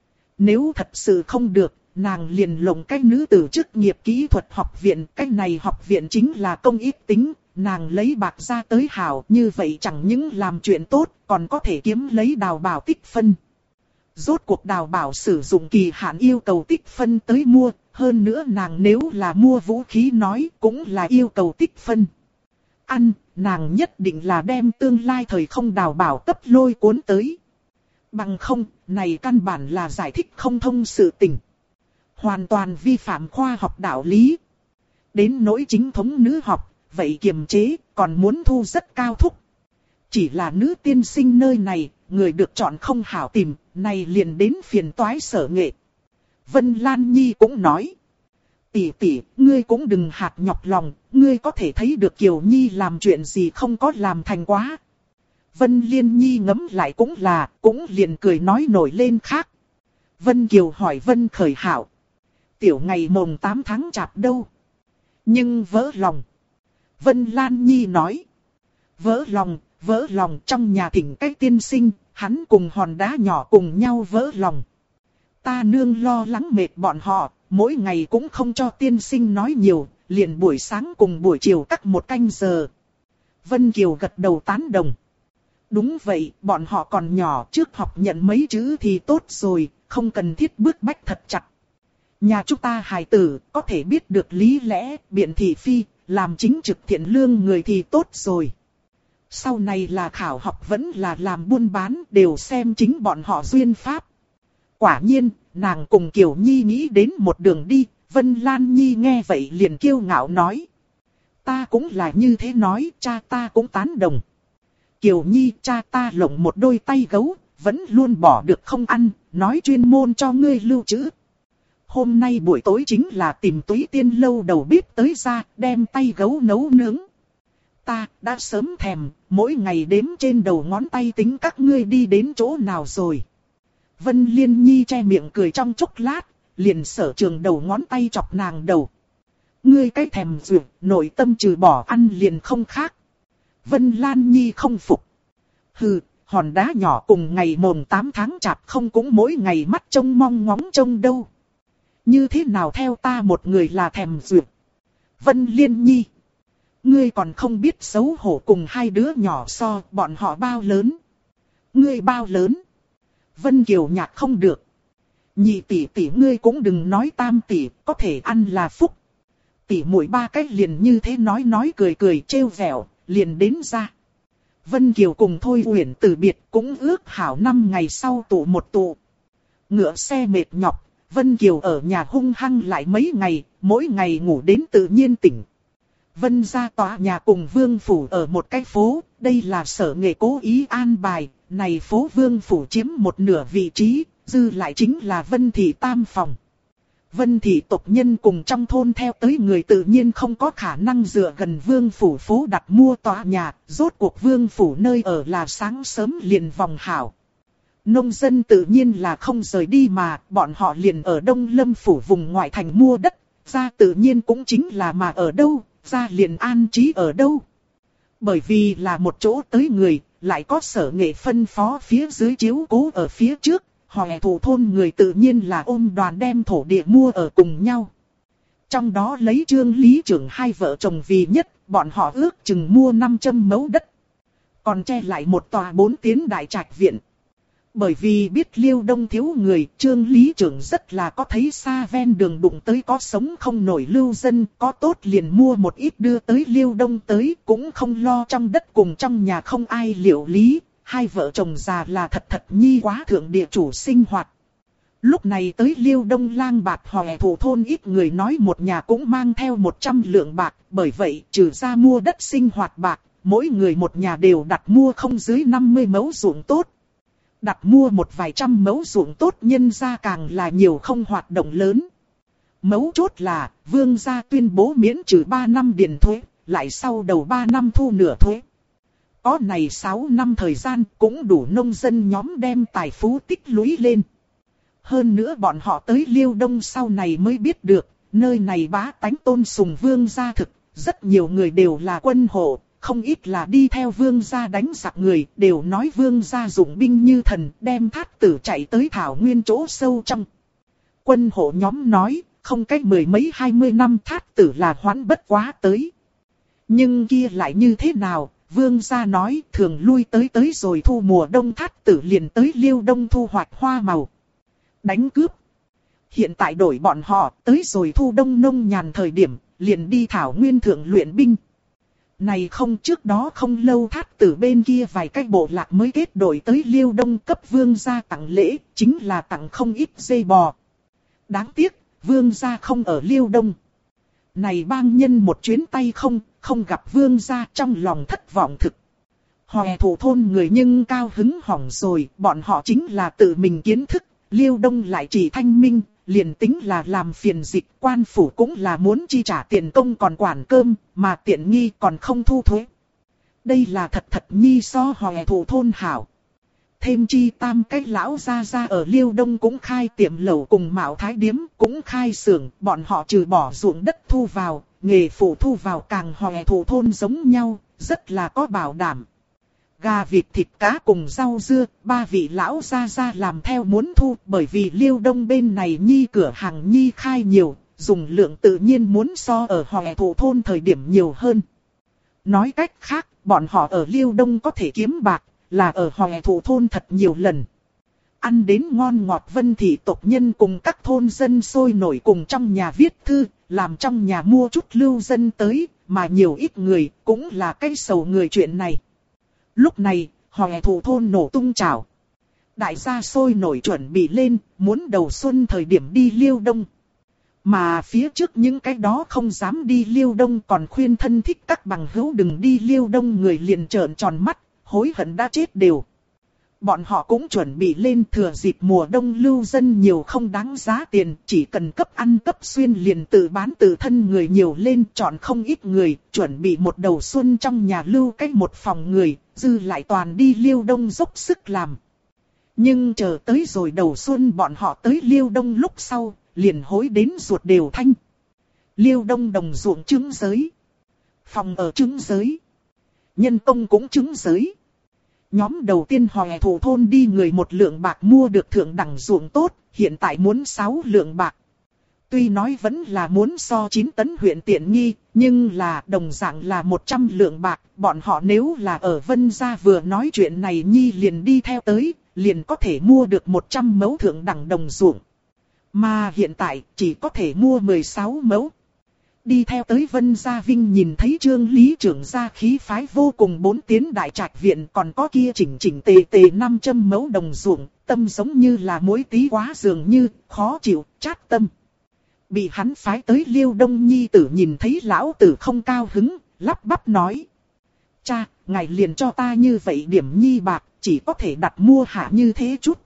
Nếu thật sự không được, nàng liền lồng cái nữ tử chức nghiệp kỹ thuật học viện, cái này học viện chính là công ích tính. Nàng lấy bạc ra tới hảo, như vậy chẳng những làm chuyện tốt, còn có thể kiếm lấy đào bảo tích phân. Rốt cuộc đào bảo sử dụng kỳ hạn yêu cầu tích phân tới mua, hơn nữa nàng nếu là mua vũ khí nói cũng là yêu cầu tích phân. Nàng nhất định là đem tương lai thời không đào bảo cấp lôi cuốn tới. Bằng không, này căn bản là giải thích không thông sự tình. Hoàn toàn vi phạm khoa học đạo lý. Đến nỗi chính thống nữ học. Vậy kiềm chế, còn muốn thu rất cao thúc. Chỉ là nữ tiên sinh nơi này, người được chọn không hảo tìm, này liền đến phiền toái sở nghệ. Vân Lan Nhi cũng nói. Tỷ tỷ, ngươi cũng đừng hạt nhọc lòng, ngươi có thể thấy được Kiều Nhi làm chuyện gì không có làm thành quá. Vân Liên Nhi ngẫm lại cũng liền cười nói nổi lên khác. Vân Kiều hỏi Vân Khởi hảo. Tiểu ngày mồng 8 tháng chạp đâu? Nhưng vỡ lòng. Vân Lan Nhi nói. Vỡ lòng trong nhà thỉnh cái tiên sinh, hắn cùng hòn đá nhỏ cùng nhau vỡ lòng. Ta nương lo lắng mệt bọn họ, mỗi ngày cũng không cho tiên sinh nói nhiều, liền buổi sáng cùng buổi chiều cắt 1 canh giờ. Vân Kiều gật đầu tán đồng. Đúng vậy, bọn họ còn nhỏ, trước học nhận mấy chữ thì tốt rồi, không cần thiết bước bách thật chặt. Nhà chúng ta hài tử, có thể biết được lý lẽ, biện thị phi, làm chính trực thiện lương người thì tốt rồi. Sau này là khảo học vẫn là làm buôn bán, đều xem chính bọn họ duyên pháp. Quả nhiên, nàng cùng Kiều Nhi nghĩ đến một đường đi, Vân Lan Nhi nghe vậy liền kiêu ngạo nói. Ta cũng là như thế nói, cha ta cũng tán đồng. Kiều Nhi, cha ta lộng một đôi tay gấu, vẫn luôn bỏ được không ăn, nói chuyên môn cho ngươi lưu trữ. Hôm nay buổi tối chính là tìm Túy Tiên lâu đầu bếp tới ra, đem tay gấu nấu nướng. Ta đã sớm thèm, mỗi ngày đếm trên đầu ngón tay tính các ngươi đi đến chỗ nào rồi. Vân Liên Nhi che miệng cười trong chốc lát, liền sở trường đầu ngón tay chọc nàng đầu. Ngươi cái thèm duyệt, nội tâm trừ bỏ ăn liền không khác. Vân Lan Nhi không phục. Hừ, hòn đá nhỏ cùng ngày mồng 8 tháng chạp không cũng mỗi ngày mắt trông mong ngóng trông đâu. Như thế nào theo ta một người là thèm duyệt. Vân Liên Nhi. Ngươi còn không biết xấu hổ cùng hai đứa nhỏ so, bọn họ bao lớn. Ngươi bao lớn. Vân Kiều nhạc không được. Nhị tỷ tỷ ngươi cũng đừng nói tam tỷ, có thể ăn là phúc. Tỷ muội ba cách liền như thế nói cười cười trêu vẻo, liền đến ra. Vân Kiều cùng Thôi Uyển từ biệt cũng ước hảo 5 ngày sau tụ một tụ. Ngựa xe mệt nhọc, Vân Kiều ở nhà hung hăng lại mấy ngày, mỗi ngày ngủ đến tự nhiên tỉnh. Vân gia tòa nhà cùng Vương Phủ ở một cái phố, đây là Sở Nghệ cố ý an bài, này phố Vương Phủ chiếm một nửa vị trí, dư lại chính là Vân Thị tam phòng. Vân Thị tộc nhân cùng trong thôn theo tới người tự nhiên không có khả năng dựa gần Vương Phủ phố đặt mua tòa nhà, rốt cuộc Vương Phủ nơi ở là sáng sớm liền vòng hảo. Nông dân tự nhiên là không rời đi mà, bọn họ liền ở Đông Lâm Phủ vùng ngoại thành mua đất, ra tự nhiên cũng chính là mà ở đâu, ra liền an trí ở đâu. Bởi vì là một chỗ tới người, lại có Sở Nghệ phân phó phía dưới chiếu cố ở phía trước, Hòe Thủ thôn người tự nhiên là ôm đoàn đem thổ địa mua ở cùng nhau. Trong đó lấy Trương Lý Trưởng hai vợ chồng vì nhất, bọn họ ước chừng mua 500 mẫu đất. Còn che lại một tòa 4 tiến đại trạch viện. Bởi vì biết Liêu Đông thiếu người, Trương Lý Trưởng rất là có thấy xa ven đường đụng tới có sống không nổi lưu dân, có tốt liền mua một ít đưa tới Liêu Đông tới, cũng không lo trong đất cùng trong nhà không ai liệu lý, hai vợ chồng già là thật nhi quá thượng địa chủ sinh hoạt. Lúc này tới Liêu Đông lang bạc Hòe Thủ thôn ít người nói một nhà cũng mang theo 100 lượng bạc, bởi vậy trừ ra mua đất sinh hoạt bạc, mỗi người một nhà đều đặt mua không dưới 50 mẫu ruộng tốt. Đặt mua một vài trăm mẫu ruộng tốt nhân ra càng là nhiều không hoạt động lớn. Mấu chốt là, vương gia tuyên bố miễn trừ 3 năm điền thuế, lại sau đầu 3 năm thu nửa thuế. Có này 6 năm thời gian cũng đủ nông dân nhóm đem tài phú tích lũy lên. Hơn nữa bọn họ tới Liêu Đông sau này mới biết được, nơi này bá tánh tôn sùng vương gia thực, rất nhiều người đều là quân hộ. Không ít là đi theo vương gia đánh giặc người, đều nói vương gia dụng binh như thần, đem thát tử chạy tới thảo nguyên chỗ sâu trong. Quân hộ nhóm nói, không cách 10 mấy 20 năm thát tử là hoãn bất quá tới. Nhưng kia lại như thế nào, vương gia nói thường lui tới rồi thu mùa đông thát tử liền tới Liêu Đông thu hoạch hoa màu. Đánh cướp. Hiện tại đổi bọn họ, tới rồi thu đông nông nhàn thời điểm, liền đi thảo nguyên thượng luyện binh. Này không, trước đó không lâu thát tử bên kia vài cái bộ lạc mới kết đội tới Liêu Đông cấp vương gia tặng lễ, chính là tặng không ít dây bò. Đáng tiếc, vương gia không ở Liêu Đông. Này bang nhân một chuyến tay không gặp vương gia, trong lòng thất vọng thực. Hòe Thủ thôn người nhưng cao hứng hỏng rồi, bọn họ chính là tự mình kiến thức, Liêu Đông lại chỉ thanh minh. Liền tính là làm phiền dịch, quan phủ cũng là muốn chi trả tiền công còn quản cơm, mà tiện nghi còn không thu thuế. Đây là thật nhi so Hòe Thủ thôn hảo. Thêm chi tam cái lão gia ở Liêu Đông cũng khai tiệm lẩu cùng Mạo Thái Điếm, cũng khai xưởng, bọn họ trừ bỏ ruộng đất thu vào, nghề phụ thu vào càng Hòe Thủ thôn giống nhau, rất là có bảo đảm. Gà vịt thịt cá cùng rau dưa, 3 vị lão gia làm theo muốn thu, bởi vì Liêu Đông bên này nhi cửa hàng nhi khai nhiều, dùng lượng tự nhiên muốn so ở Hòe Thủ thôn thời điểm nhiều hơn. Nói cách khác, bọn họ ở Liêu Đông có thể kiếm bạc, là ở Hòe Thụ thôn thật nhiều lần. Ăn đến ngon ngọt, Vân thị tộc nhân cùng các thôn dân sôi nổi cùng trong nhà viết thư, làm trong nhà mua chút lưu dân tới, mà nhiều ít người cũng là cái sầu người chuyện này. Lúc này, Hòe Thụ thôn nổ tung chảo. Đại gia sôi nổi chuẩn bị lên, muốn đầu xuân thời điểm đi Liêu Đông. Mà phía trước những cái đó không dám đi Liêu Đông còn khuyên thân thích các bằng hữu đừng đi Liêu Đông người liền trợn tròn mắt, hối hận đã chết đều. Bọn họ cũng chuẩn bị lên, thừa dịp mùa đông lưu dân nhiều không đáng giá tiền, chỉ cần cấp ăn cấp xuyên liền tự bán tự thân người nhiều lên, chọn không ít người, chuẩn bị một đầu xuân trong nhà lưu cách một phòng người, dư lại toàn đi Liêu Đông dốc sức làm. Nhưng chờ tới rồi đầu xuân bọn họ tới Liêu Đông lúc sau, liền hối đến ruột đều thanh. Liêu Đông đồng ruộng trứng giới, phòng ở trứng giới, nhân công cũng trứng giới. Nhóm đầu tiên Hòe Thụ thôn đi người 1 lượng bạc mua được thượng đẳng ruộng tốt, hiện tại muốn 6 lượng bạc. Tuy nói vẫn là muốn so 9 tấn huyện tiện nghi, nhưng là đồng dạng là 100 lượng bạc. Bọn họ nếu là ở Vân gia vừa nói chuyện này nhi liền đi theo tới, liền có thể mua được 100 mẫu thượng đẳng đồng ruộng. Mà hiện tại chỉ có thể mua 16 mẫu. Đi theo tới Vân Gia Vinh nhìn thấy Trương Lý trưởng gia khí phái vô cùng 4 tiến đại trạch viện, còn có kia chỉnh chỉnh tề tề 500 mẫu đồng ruộng, tâm giống như là muối tí quá dường như, khó chịu, chát tâm. Bị hắn phái tới Liêu Đông nhi tử nhìn thấy lão tử không cao hứng, lắp bắp nói. Cha, ngài liền cho ta như vậy điểm nhi bạc, chỉ có thể đặt mua hạ như thế chút.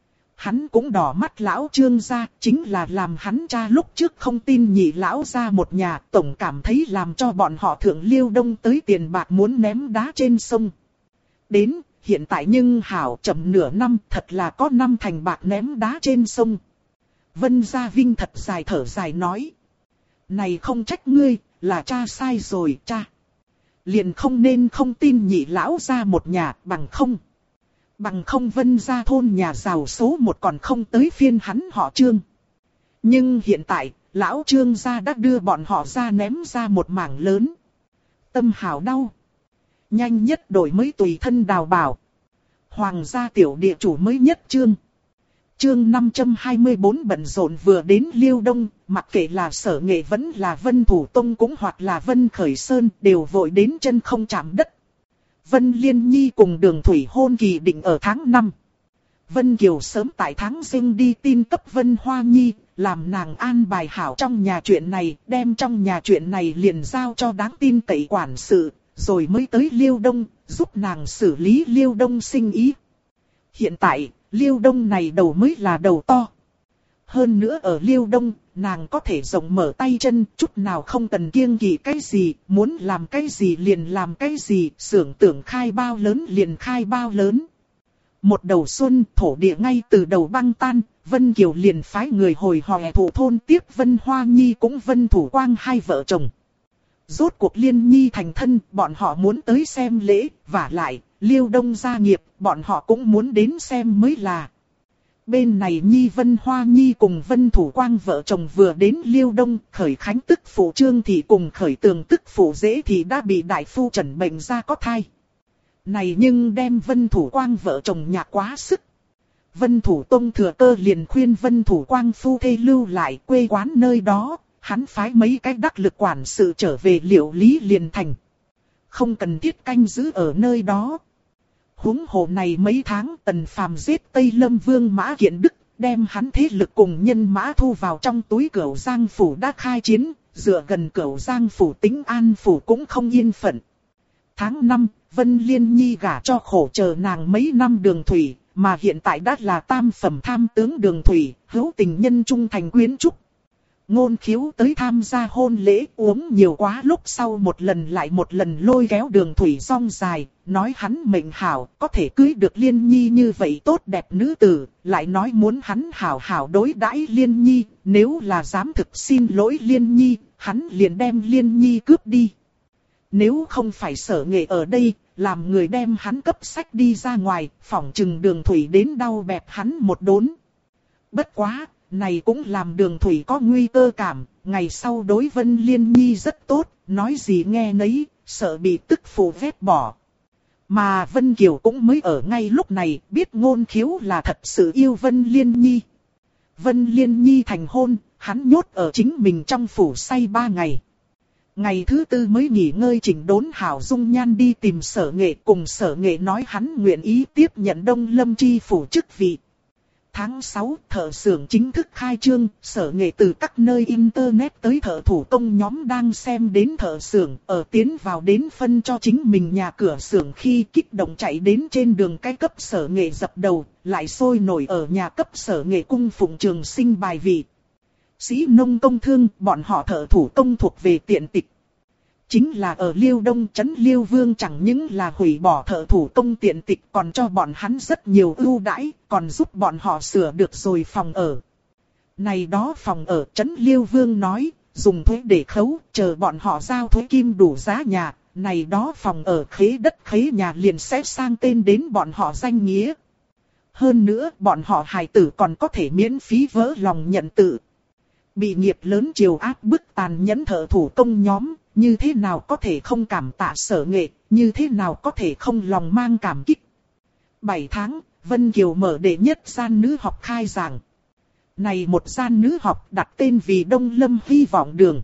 Hắn cũng đỏ mắt lão Trương gia, chính là làm hắn cha lúc trước không tin nhị lão gia một nhà, tổng cảm thấy làm cho bọn họ thượng Liêu Đông tới tiền bạc muốn ném đá trên sông. Đến, hiện tại nhưng hảo chậm nửa năm, thật là có 5 thành bạc ném đá trên sông. Vân Gia Vinh thật dài thở dài nói. Này không trách ngươi, là cha sai rồi cha. Liền không nên không tin nhị lão gia một nhà, bằng không Vân gia thôn nhà giàu số 1 còn không tới phiên hắn họ Trương. Nhưng hiện tại, lão Trương gia đã đưa bọn họ ra ném ra một mảng lớn. Tâm hào đau. Nhanh nhất đổi mới tùy thân đào bảo. Hoàng gia tiểu địa chủ mới nhất chương. Chương 524 bận rộn vừa đến Liêu Đông, mặc kệ là Sở Nghệ vẫn là Vân Thủ Tông cũng hoặc là Vân Khởi Sơn đều vội đến chân không chạm đất. Vân Liên Nhi cùng Đường Thủy hôn kỳ định ở tháng 5. Vân Kiều sớm tại tháng Giêng đi tin cấp Vân Hoa Nhi, làm nàng an bài hảo trong nhà chuyện này, đem trong nhà chuyện này liền giao cho đáng tin cậy quản sự, rồi mới tới Liêu Đông, giúp nàng xử lý Liêu Đông sinh ý. Hiện tại, Liêu Đông này đầu mới là đầu to. Hơn nữa ở Liêu Đông, nàng có thể rộng mở tay chân, chút nào không cần kiêng kỵ cái gì, muốn làm cái gì liền làm cái gì, xưởng tưởng khai bao lớn liền khai bao lớn. Một đầu xuân, thổ địa ngay từ đầu băng tan, Vân Kiều liền phái người hồi Hòe Thụ thôn tiếp Vân Hoa Nhi cũng Vân Thủ Quang hai vợ chồng. Rốt cuộc Liên Nhi thành thân, bọn họ muốn tới xem lễ, vả lại, Liêu Đông gia nghiệp, bọn họ cũng muốn đến xem mới là. Bên này Nhi Vân Hoa Nhi cùng Vân Thủ Quang vợ chồng vừa đến Liêu Đông, Khởi Khánh tức phụ Trương Thị cùng Khởi Tường tức phụ Dễ Thị đã bị đại phu trần bệnh ra có thai. Này nhưng đem Vân Thủ Quang vợ chồng nhạc quá sức. Vân Thủ Tông thừa cơ liền khuyên Vân Thủ Quang phu thê lưu lại quê quán nơi đó, hắn phái mấy cái đắc lực quản sự trở về Liệu Lý liền thành. Không cần thiết canh giữ ở nơi đó. Huống hồ này mấy tháng Tần Phàm giết Tây Lâm Vương Mã Kiện Đức, đem hắn thế lực cùng nhân mã thu vào trong túi Cửu Giang phủ đã khai chiến, dựa gần Cửu Giang phủ tính an phủ cũng không yên phận. Tháng 5, Vân Liên Nhi gả cho khổ chờ nàng mấy năm Đường Thủy, mà hiện tại đã là tam phẩm tham tướng Đường Thủy, hữu tình nhân trung thành quyến trúc. Ngôn Khiếu tới tham gia hôn lễ, uống nhiều quá lúc sau một lần lại một lần lôi kéo Đường Thủy rong dài, nói hắn mệnh hảo, có thể cưới được Liên Nhi như vậy tốt đẹp nữ tử, lại nói muốn hắn hảo hảo đối đãi Liên Nhi, nếu là dám thực xin lỗi Liên Nhi, hắn liền đem Liên Nhi cướp đi. Nếu không phải Sở Nghệ ở đây, làm người đem hắn cấp sách đi ra ngoài, phỏng chừng Đường Thủy đến đau bẹp hắn một đốn. Bất quá, này cũng làm Đường Thủy có nguy cơ cảm, ngày sau đối Vân Liên Nhi rất tốt, nói gì nghe nấy, sợ bị tức phụ vét bỏ. Mà Vân Kiều cũng mới ở ngay lúc này biết Ngôn Khiếu là thật sự yêu Vân Liên Nhi. Vân Liên Nhi thành hôn, hắn nhốt ở chính mình trong phủ say 3 ngày. Ngày thứ 4 mới nghỉ ngơi chỉnh đốn hảo dung nhan đi tìm Sở Nghệ, cùng Sở Nghệ nói hắn nguyện ý tiếp nhận Đông Lâm chi phủ chức vị. Tháng 6, thợ xưởng chính thức khai trương, Sở Nghệ từ các nơi internet tới thợ thủ công nhóm đang xem đến thợ xưởng, ở tiến vào đến phân cho chính mình nhà cửa xưởng khi kích động chạy đến trên đường cái cấp Sở Nghệ dập đầu, lại sôi nổi ở nhà cấp Sở Nghệ cung phụng trường sinh bài vị. Sĩ nông công thương, bọn họ thợ thủ công thuộc về tiện tịch. Chính là ở Liêu Đông trấn Liêu Vương chẳng những là hủy bỏ thợ thủ công tiện tịch còn cho bọn hắn rất nhiều ưu đãi, còn giúp bọn họ sửa được rồi phòng ở. Này đó phòng ở trấn Liêu Vương nói, dùng thuế để khấu, chờ bọn họ giao thuế kim đủ giá nhà, này đó phòng ở khế đất khế nhà liền sẽ sang tên đến bọn họ danh nghĩa. Hơn nữa, bọn họ hài tử còn có thể miễn phí vỡ lòng nhận tự. Bị nghiệp lớn triều áp bức tàn nhẫn thợ thủ công nhóm, như thế nào có thể không cảm tạ Sở Nghệ, như thế nào có thể không lòng mang cảm kích. 7 tháng, Vân Kiều mở đệ nhất gian nữ học khai giảng. Này một gian nữ học đặt tên vì Đông Lâm Hy vọng đường.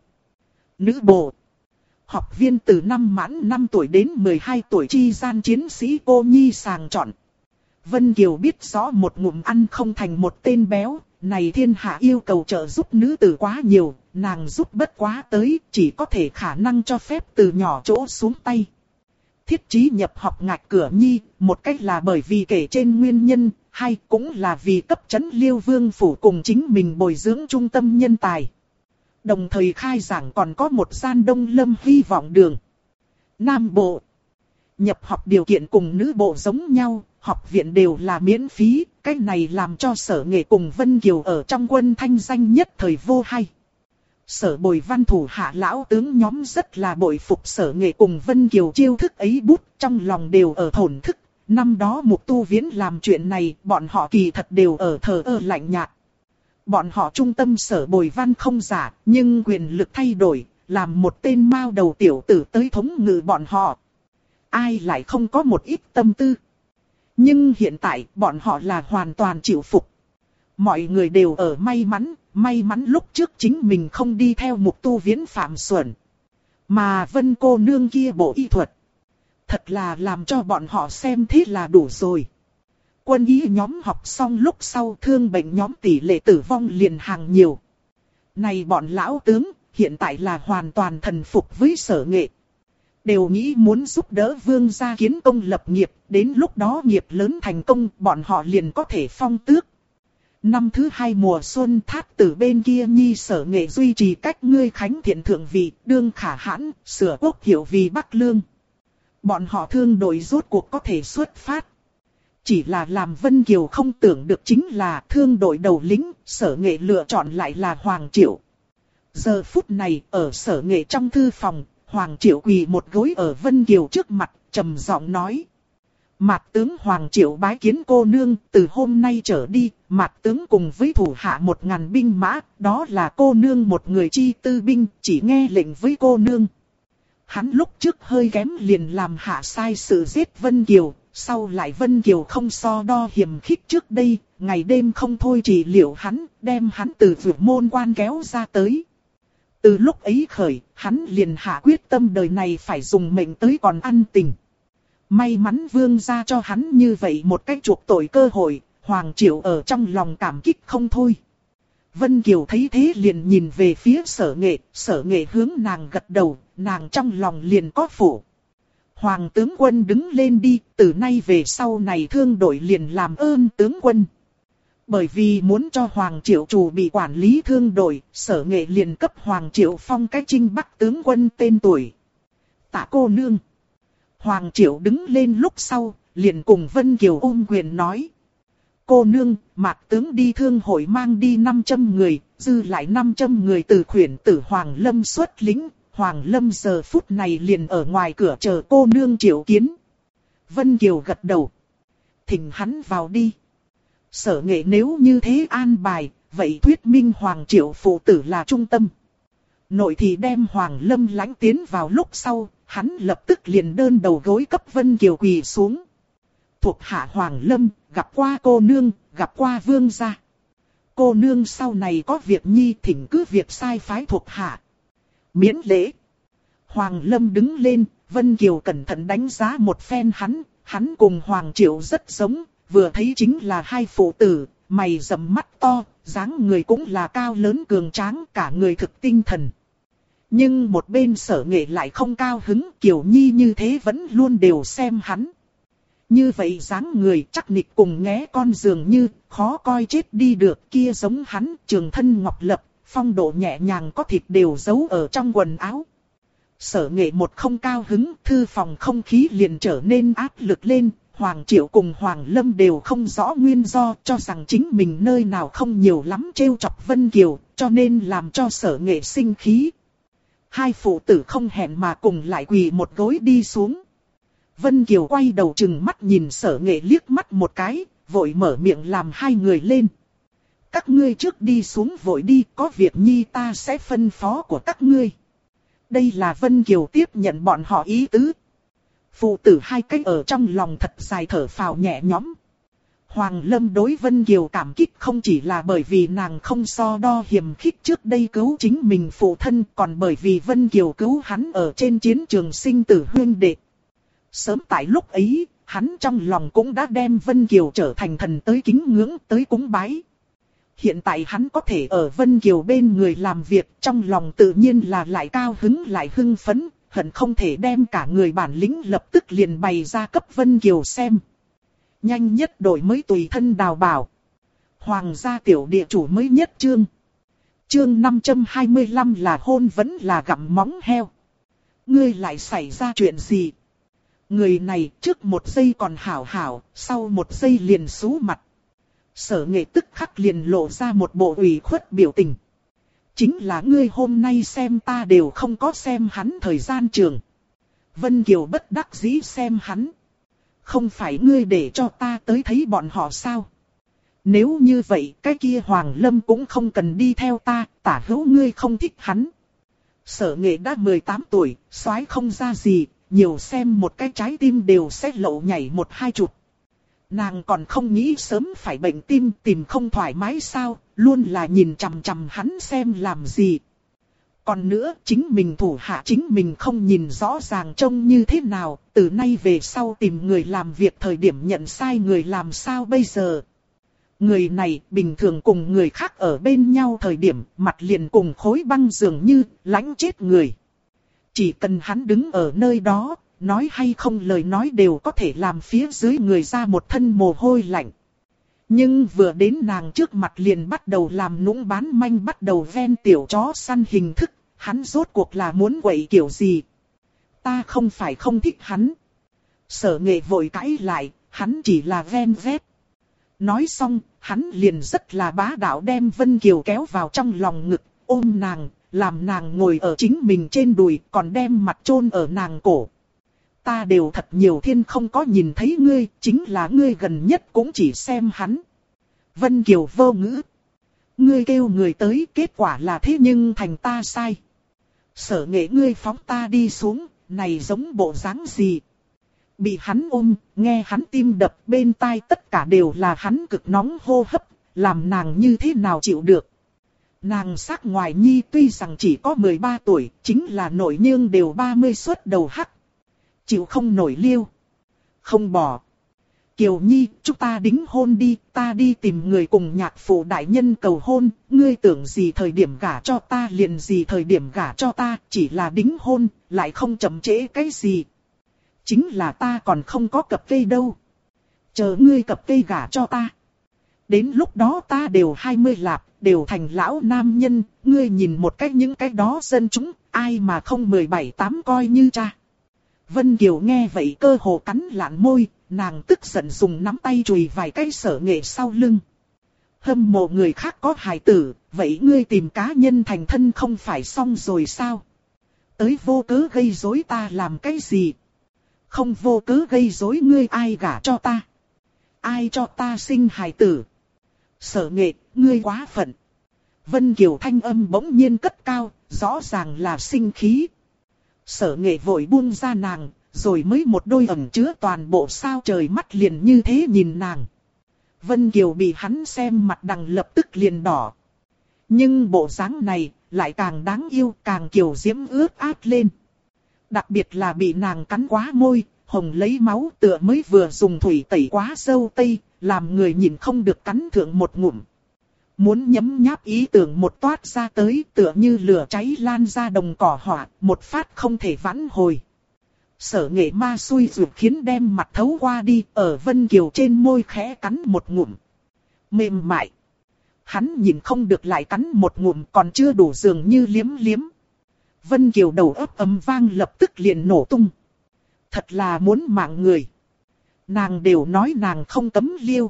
Nữ bộ. Học viên từ năm mãn 5 tuổi đến 12 tuổi chi gian chiến sĩ cô nhi sàng chọn. Vân Kiều biết rõ một ngụm ăn không thành một tên béo. Này thiên hạ yêu cầu trợ giúp nữ tử quá nhiều, nàng giúp bất quá tới, chỉ có thể khả năng cho phép từ nhỏ chỗ xuống tay. Thiết chí nhập học ngạch cửa nhi, một cách là bởi vì kể trên nguyên nhân, hay cũng là vì cấp trấn Liêu Vương phủ cùng chính mình bồi dưỡng trung tâm nhân tài. Đồng thời khai giảng còn có một gian Đông Lâm Hy vọng đường. Nam bộ. Nhập học điều kiện cùng nữ bộ giống nhau, học viện đều là miễn phí, cái này làm cho Sở Nghệ cùng Vân Kiều ở trong quân thanh danh nhất thời vô hay. Sở Bồi Văn thủ hạ lão tướng nhóm rất là bội phục Sở Nghệ cùng Vân Kiều chiêu thức ấy bút, trong lòng đều ở thổn thức. Năm đó Mục Tu Viễn làm chuyện này, bọn họ kỳ thật đều ở thờ ơ lạnh nhạt. Bọn họ trung tâm Sở Bồi Văn không giả, nhưng quyền lực thay đổi, làm một tên mao đầu tiểu tử tới thống ngự bọn họ. Ai lại không có một ít tâm tư. Nhưng hiện tại bọn họ là hoàn toàn chịu phục. Mọi người đều ở may mắn lúc trước chính mình không đi theo Mục Tu Viễn phạm xuẩn. Mà Vân cô nương kia bộ y thuật. Thật là làm cho bọn họ xem thế là đủ rồi. Quân y nhóm học xong lúc sau thương bệnh nhóm tỷ lệ tử vong liền hàng nhiều. Này bọn lão tướng hiện tại là hoàn toàn thần phục với Sở Nghệ. Đều nghĩ muốn giúp đỡ Vương gia kiến công lập nghiệp, đến lúc đó nghiệp lớn thành công, bọn họ liền có thể phong tước. Năm thứ 2 mùa xuân Thát Tử bên kia nhi Sở Nghệ duy trì cách ngươi khánh thiện thượng vị, đương khả hãn, sửa quốc hiệu vì Bắc Lương. Bọn họ thương đội rốt cuộc có thể xuất phát. Chỉ là làm Vân Kiều không tưởng được chính là thương đội đầu lĩnh, Sở Nghệ lựa chọn lại là Hoàng Triệu. Giờ phút này, ở Sở Nghệ trong thư phòng, Hoàng Triệu quỳ một gối ở Vân Kiều trước mặt, trầm giọng nói. Mạt tướng Hoàng Triệu bái kiến cô nương, từ hôm nay trở đi, Mạt tướng cùng với thủ hạ 1000 binh mã, đó là cô nương một người chi tư binh, chỉ nghe lệnh với cô nương. Hắn lúc trước hơi kém liền làm hạ sai sự giết Vân Kiều, sau lại Vân Kiều không so đo hiểm khích trước đây, ngày đêm không thôi trị liệu hắn, đem hắn từ vượt môn quan kéo ra tới. Từ lúc ấy khởi, hắn liền hạ quyết tâm đời này phải dùng mệnh tới còn ăn tình. May mắn Vương gia cho hắn như vậy một cách chuộc tội cơ hội, Hoàng Triệu ở trong lòng cảm kích không thôi. Vân Kiều thấy thế liền nhìn về phía Sở Nghệ hướng nàng gật đầu, nàng trong lòng liền có phủ. Hoàng tướng quân đứng lên đi, từ nay về sau này thương đội liền làm ơn tướng quân. Bởi vì muốn cho Hoàng Triệu chủ bị quản lý thương đội, Sở Nghệ liền cấp Hoàng Triệu phong cái Trinh Bắc tướng quân tên tuổi. Tạ cô nương. Hoàng Triệu đứng lên lúc sau, liền cùng Vân Kiều ôm quyền nói. Cô nương, Mạt tướng đi thương hội mang đi 500 người, dư lại 500 người từ khuyển tử Hoàng Lâm xuất lính. Hoàng Lâm giờ phút này liền ở ngoài cửa chờ cô nương triệu kiến. Vân Kiều gật đầu. Thỉnh hắn vào đi. Sở Nghệ nếu như thế an bài, vậy thuyết minh Hoàng Triệu phụ tử là trung tâm. Nội thì đem Hoàng Lâm lãnh tiến vào lúc sau, hắn lập tức liền đơn đầu gối cấp Vân Kiều quỳ xuống. Thuộc hạ Hoàng Lâm, gặp qua cô nương, gặp qua vương gia. Cô nương sau này có việc nhi thỉnh cứ việc sai phái thuộc hạ. Miễn lễ. Hoàng Lâm đứng lên, Vân Kiều cẩn thận đánh giá một phen hắn cùng Hoàng Triệu rất giống, vừa thấy chính là hai phụ tử, mày rậm mắt to, dáng người cũng là cao lớn cường tráng, cả người thực tinh thần. Nhưng một bên Sở Nghệ lại không cao hứng, Kiều Nhi như thế vẫn luôn đều xem hắn. Như vậy dáng người chắc nịch cùng nghé con dường như, khó coi chết đi được, kia giống hắn, trường thân ngọc lập, phong độ nhẹ nhàng có thịt đều giấu ở trong quần áo. Sở Nghệ một không cao hứng, thư phòng không khí liền trở nên áp lực lên, Hoàng Triệu cùng Hoàng Lâm đều không rõ nguyên do, cho rằng chính mình nơi nào không nhiều lắm trêu chọc Vân Kiều, cho nên làm cho Sở Nghệ sinh khí. Hai phụ tử không hẹn mà cùng lại quỳ một gối đi xuống. Vân Kiều quay đầu chừng mắt nhìn Sở Nghệ liếc mắt một cái, vội mở miệng làm hai người lên. Các ngươi trước đi xuống vội đi, có việc nhi ta sẽ phân phó của các ngươi. Đây là Vân Kiều tiếp nhận bọn họ ý tứ. Phụ tử hai cái ở trong lòng thật dài thở phào nhẹ nhõm. Hoàng Lâm đối Vân Kiều cảm kích không chỉ là bởi vì nàng không so đo hiềm khích trước đây cứu chính mình phụ thân, còn bởi vì Vân Kiều cứu hắn ở trên chiến trường sinh tử huynh đệ. Sớm tại lúc ấy, hắn trong lòng cũng đã đem Vân Kiều trở thành thần tới kính ngưỡng, tới cúng bái. Hiện tại hắn có thể ở Vân Kiều bên người làm việc, trong lòng tự nhiên là lại cao hứng lại hưng phấn, hận không thể đem cả người bản lĩnh lập tức liền bày ra cấp Vân Kiều xem. Nhanh nhất đổi mới tùy thân đào bảo. Hoàng gia tiểu địa chủ mới nhất chương. Chương 525 là hôn vẫn là gặm móng heo. Ngươi lại xảy ra chuyện gì? Người này trước một giây còn hảo hảo, sau một giây liền xú mặt. Sở Nghệ tức khắc liền lộ ra một bộ ủy khuất biểu tình. Chính là ngươi hôm nay xem ta đều không có xem hắn thời gian trường. Vân Kiều bất đắc dĩ xem hắn. Không phải ngươi để cho ta tới thấy bọn họ sao? Nếu như vậy cái kia Hoàng Lâm cũng không cần đi theo ta, tả hữu ngươi không thích hắn. Sở Nghệ đã 18 tuổi, soái không ra gì, nhiều xem một cái trái tim đều sẽ lậu nhảy một hai chục. Nàng còn không nghĩ sớm phải bệnh tim tìm không thoải mái sao, luôn là nhìn chằm chằm hắn xem làm gì. Còn nữa, chính mình thủ hạ chính mình không nhìn rõ ràng trông như thế nào, từ nay về sau tìm người làm việc thời điểm nhận sai người làm sao bây giờ. Người này bình thường cùng người khác ở bên nhau thời điểm mặt liền cùng khối băng dường như lãnh chết người. Chỉ cần hắn đứng ở nơi đó, nói hay không lời nói đều có thể làm phía dưới người ra một thân mồ hôi lạnh. Nhưng vừa đến nàng trước mặt liền bắt đầu làm nũng bán manh, bắt đầu ven tiểu chó săn hình thức, hắn rốt cuộc là muốn quậy kiểu gì? Ta không phải không thích hắn. Sở Nghệ vội cãi lại, hắn chỉ là ven vét. Nói xong, hắn liền rất là bá đạo đem Vân Kiều kéo vào trong lòng ngực, ôm nàng, làm nàng ngồi ở chính mình trên đùi, còn đem mặt chôn ở nàng cổ. Ta đều thật nhiều thiên không có nhìn thấy ngươi, chính là ngươi gần nhất cũng chỉ xem hắn. Vân Kiều vô ngữ. Ngươi kêu người tới, kết quả là thế nhưng thành ta sai. Sở Nghệ ngươi phóng ta đi xuống, này giống bộ dáng gì? Bị hắn ôm, nghe hắn tim đập bên tai tất cả đều là hắn cực nóng hô hấp, làm nàng như thế nào chịu được. Nàng sắc ngoài nhi tuy rằng chỉ có 13 tuổi, chính là nội nhưng đều 30 xuất đầu hắc. Chịu không nổi liêu. Không bỏ. Kiều Nhi, chúng ta đính hôn đi, ta đi tìm người cùng nhạc phụ đại nhân cầu hôn, ngươi tưởng gì thời điểm gả cho ta liền gì thời điểm gả cho ta, chỉ là đính hôn, lại không chậm trễ cái gì. Chính là ta còn không có cặp cây đâu. Chờ ngươi cặp cây gả cho ta. Đến lúc đó ta đều 20 lạp, đều thành lão nam nhân, ngươi nhìn một cách những cái đó dân chúng, ai mà không 17-8 coi như cha. Vân Kiều nghe vậy cơ hồ cắn lạn môi, nàng tức giận dùng nắm tay chùi vài cái Sở Nghệ sau lưng. Hâm mộ người khác có hài tử, vậy ngươi tìm cá nhân thành thân không phải xong rồi sao? Tới vô cớ gây rối ta làm cái gì? Không vô cớ gây rối ngươi ai gả cho ta? Ai cho ta sinh hài tử? Sở Nghệ, ngươi quá phận. Vân Kiều thanh âm bỗng nhiên cất cao, rõ ràng là sinh khí. Sở Nghệ vội buông ra nàng, rồi mới một đôi ẩn chứa toàn bộ sao trời mắt liền như thế nhìn nàng. Vân Kiều bị hắn xem mặt đằng lập tức liền đỏ. Nhưng bộ dáng này lại càng đáng yêu, càng kiều diễm ướt át lên. Đặc biệt là bị nàng cắn quá môi, hồng lấy máu tựa mới vừa dùng thủy tẩy quá dâu tây, làm người nhìn không được cắn thượng một ngụm. Muốn nhấm nháp ý tưởng một toát ra tới tựa như lửa cháy lan ra đồng cỏ hỏa, một phát không thể vãn hồi. Sở Nghệ ma xui rủi khiến đem mặt thấu qua đi, ở Vân Kiều trên môi khẽ cắn một ngụm. Mềm mại. Hắn nhìn không được lại cắn một ngụm còn chưa đủ dường như liếm liếm. Vân Kiều đầu óc ầm vang lập tức liền nổ tung. Thật là muốn mạng người. Nàng đều nói nàng không cấm liêu.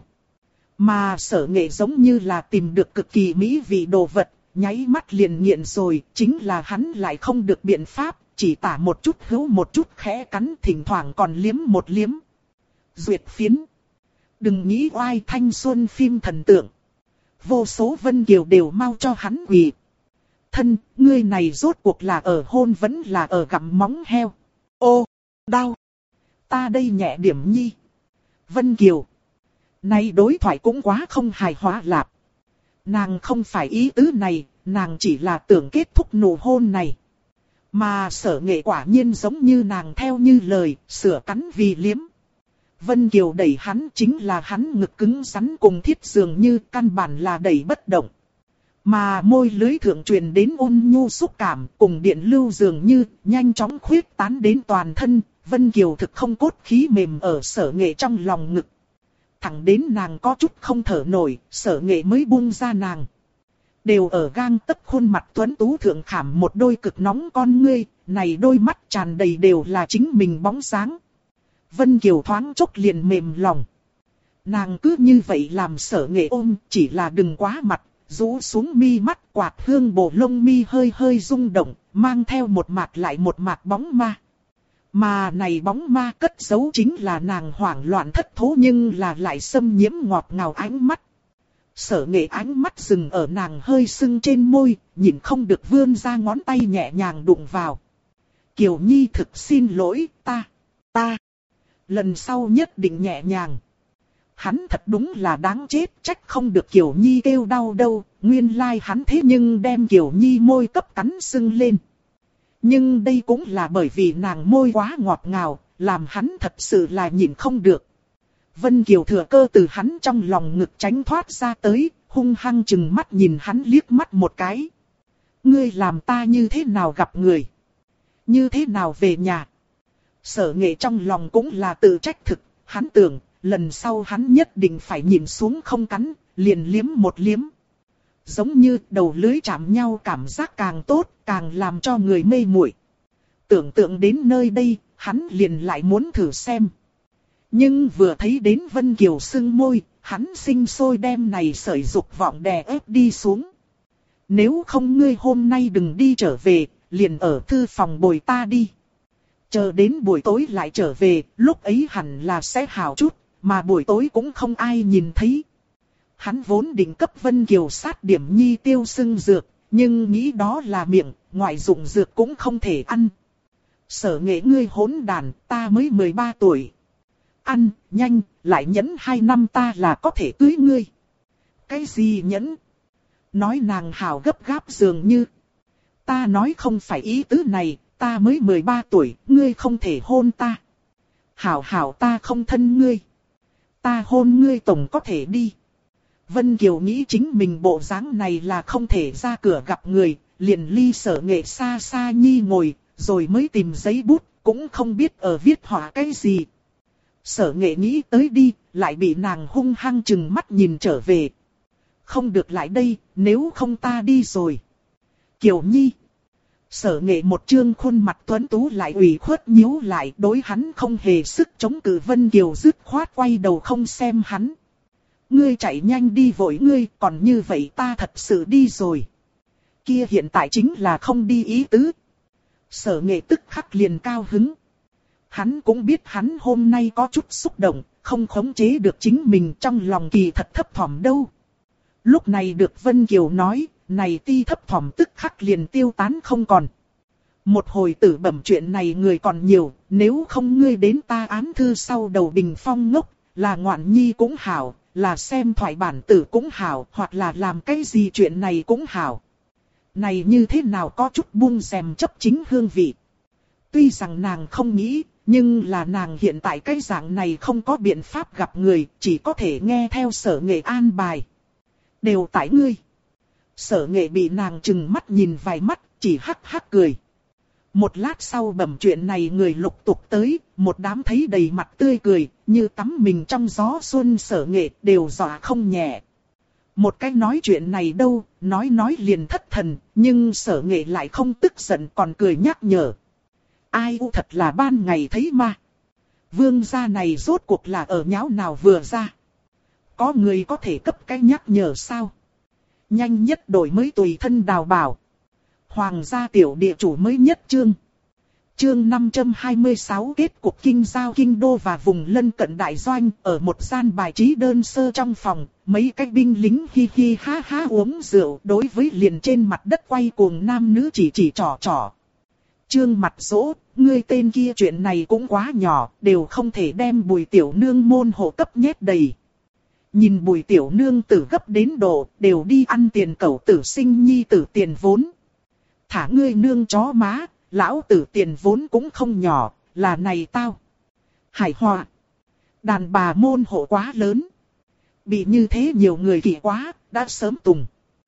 Mà Sở Nghệ giống như là tìm được cực kỳ mỹ vị đồ vật, nháy mắt liền nghiện rồi, chính là hắn lại không được biện pháp, chỉ tả một chút hữu một chút khẽ cắn, thỉnh thoảng còn liếm một liếm. Duyệt phiến. Đừng nghĩ oai thanh xuân phim thần tượng. Vô số Vân Kiều đều mau cho hắn quỳ. Thân, ngươi này rốt cuộc là ở hôn vẫn là ở gặm móng heo. Ô, đau. Ta đây nhẹ điểm nhi. Vân Kiều. Này đối thoại cũng quá không hài hòa lạp. Nàng không phải ý tứ này, nàng chỉ là tưởng kết thúc nụ hôn này. Mà Sở Nghệ quả nhiên giống như nàng theo như lời, sửa cắn vì liếm. Vân Kiều đẩy hắn chính là hắn ngực cứng rắn cùng thiết dường như căn bản là đẩy bất động. Mà môi lưới thượng truyền đến ôn nhu xúc cảm cùng điện lưu dường như nhanh chóng khuyết tán đến toàn thân. Vân Kiều thực không cốt khí mềm ở Sở Nghệ trong lòng ngực. Thẳng đến nàng có chút không thở nổi, Sở Nghệ mới buông ra nàng. Đều ở gang tấc khuôn mặt tuấn tú thượng khảm một đôi cực nóng con ngươi, này đôi mắt tràn đầy đều là chính mình bóng dáng. Vân Kiều thoáng chốc liền mềm lòng. Nàng cứ như vậy làm Sở Nghệ ôm, chỉ là đừng quá mặt, rũ xuống mi mắt, quạt hương bổ lông mi hơi hơi rung động, mang theo một mạt lại một mạt bóng ma. Mà này bóng ma cất giấu chính là nàng hoảng loạn thất thố nhưng là lại xâm nhiễm ngọt ngào ánh mắt. Sở Nghệ ánh mắt dừng ở nàng hơi sưng trên môi, nhìn không được vươn ra ngón tay nhẹ nhàng đụng vào. Kiều Nhi thực xin lỗi, ta. Lần sau nhất định nhẹ nhàng. Hắn thật đúng là đáng chết, trách không được Kiều Nhi kêu đau đâu, nguyên lai hắn thế nhưng đem Kiều Nhi môi cấp cắn sưng lên. Nhưng đây cũng là bởi vì nàng môi quá ngọt ngào, làm hắn thật sự là nhịn không được. Vân Kiều thừa cơ từ hắn trong lòng ngực tránh thoát ra tới, hung hăng chừng mắt nhìn hắn liếc mắt một cái. Ngươi làm ta như thế nào gặp người? Như thế nào về nhà? Sở Nghệ trong lòng cũng là tự trách thực, hắn tưởng, lần sau hắn nhất định phải nhìn xuống không cắn, liền liếm một liếm. Giống như đầu lưỡi chạm nhau cảm giác càng tốt, càng làm cho người mê muội. Tưởng tượng đến nơi đây, hắn liền lại muốn thử xem. Nhưng vừa thấy đến Vân Kiều sưng môi, hắn sinh sôi đem này sợi dục vọng đè ép đi xuống. Nếu không ngươi hôm nay đừng đi trở về, liền ở thư phòng bồi ta đi. Chờ đến buổi tối lại trở về, lúc ấy hẳn là sẽ hảo chút, mà buổi tối cũng không ai nhìn thấy. Hắn vốn định cấp Vân Kiều sát điểm nhi tiêu sưng dược, nhưng nghĩ đó là miệng, ngoại dụng dược cũng không thể ăn. Sở Nghệ ngươi hỗn đàn, ta mới 13 tuổi. Ăn, nhanh, lại nhẫn 2 năm ta là có thể cưới ngươi. Cái gì nhẫn? Nói nàng hào gấp gáp dường như. Ta nói không phải ý tứ này, ta mới 13 tuổi, ngươi không thể hôn ta. Hảo ta không thân ngươi. Ta hôn ngươi tổng có thể đi. Vân Kiều nghĩ chính mình bộ dáng này là không thể ra cửa gặp người, liền ly Sở Nghệ xa xa nhi ngồi, rồi mới tìm giấy bút, cũng không biết ở viết họa cái gì. Sở Nghệ nghĩ tới đi, lại bị nàng hung hăng chừng mắt nhìn trở về. Không được lại đây, nếu không ta đi rồi. Kiều Nhi. Sở Nghệ một trương khuôn mặt tuấn tú lại ủy khuất nhíu lại, đối hắn không hề sức chống cự. Vân Kiều dứt khoát quay đầu không xem hắn. Ngươi chạy nhanh đi vội ngươi, còn như vậy ta thật sự đi rồi. Kia hiện tại chính là không đi ý tứ. Sở Nghệ tức khắc liền cao hứng. Hắn cũng biết hắn hôm nay có chút xúc động, không khống chế được chính mình, trong lòng kỳ thật thấp thỏm đâu. Lúc này được Vân Kiều nói, này ti thấp thỏm tức khắc liền tiêu tán không còn. Một hồi tử bẩm chuyện này người còn nhiều, nếu không ngươi đến ta án thư sau đầu bình phong ngốc, là ngoạn nhi cũng hảo, là xem thoại bản tử cũng hảo, hoặc là làm cái gì chuyện này cũng hảo. Này như thế nào có chút buông rèm chấp chính hương vị. Tuy rằng nàng không nghĩ, nhưng là nàng hiện tại cái dạng này không có biện pháp gặp người, chỉ có thể nghe theo Sở Nghệ an bài. Đều tại ngươi. Sở Nghệ bị nàng trừng mắt nhìn vài mắt, chỉ hắc hắc cười. Một lát sau bẩm chuyện này người lục tục tới, một đám thấy đầy mặt tươi cười, như tắm mình trong gió xuân. Sở Nghệ đều dọa không nhẹ. Một cái nói chuyện này đâu, nói liền thất thần, nhưng Sở Nghệ lại không tức giận còn cười nhắc nhở. Ai u thật là ban ngày thấy ma. Vương gia này rốt cuộc là ở nháo nào vừa ra. Có người có thể cấp cái nhắc nhở sao? Nhanh nhất đổi mới tùy thân đào bảo. Hoàng gia tiểu địa chủ mới nhất chương. Chương 526 kết cục kinh giao kinh đô và vùng lân cận đại doanh. Ở một gian bài trí đơn sơ trong phòng, mấy cái binh lính hi hi ha ha uống rượu. Đối với liền trên mặt đất quay cuồng nam nữ chỉ trò trò. Trương mặt dỗ, ngươi tên kia chuyện này cũng quá nhỏ, đều không thể đem Bùi tiểu nương môn hộ cấp nhét đầy. Nhìn Bùi tiểu nương tử gấp đến độ, đều đi ăn tiền cẩu tử sinh nhi tử tiền vốn. Thả ngươi nương chó má, lão tử tiền vốn cũng không nhỏ, là này tao. Hải Hòa. Đàn bà môn hộ quá lớn. Bị như thế nhiều người kỳ quá, đã sớm tùng.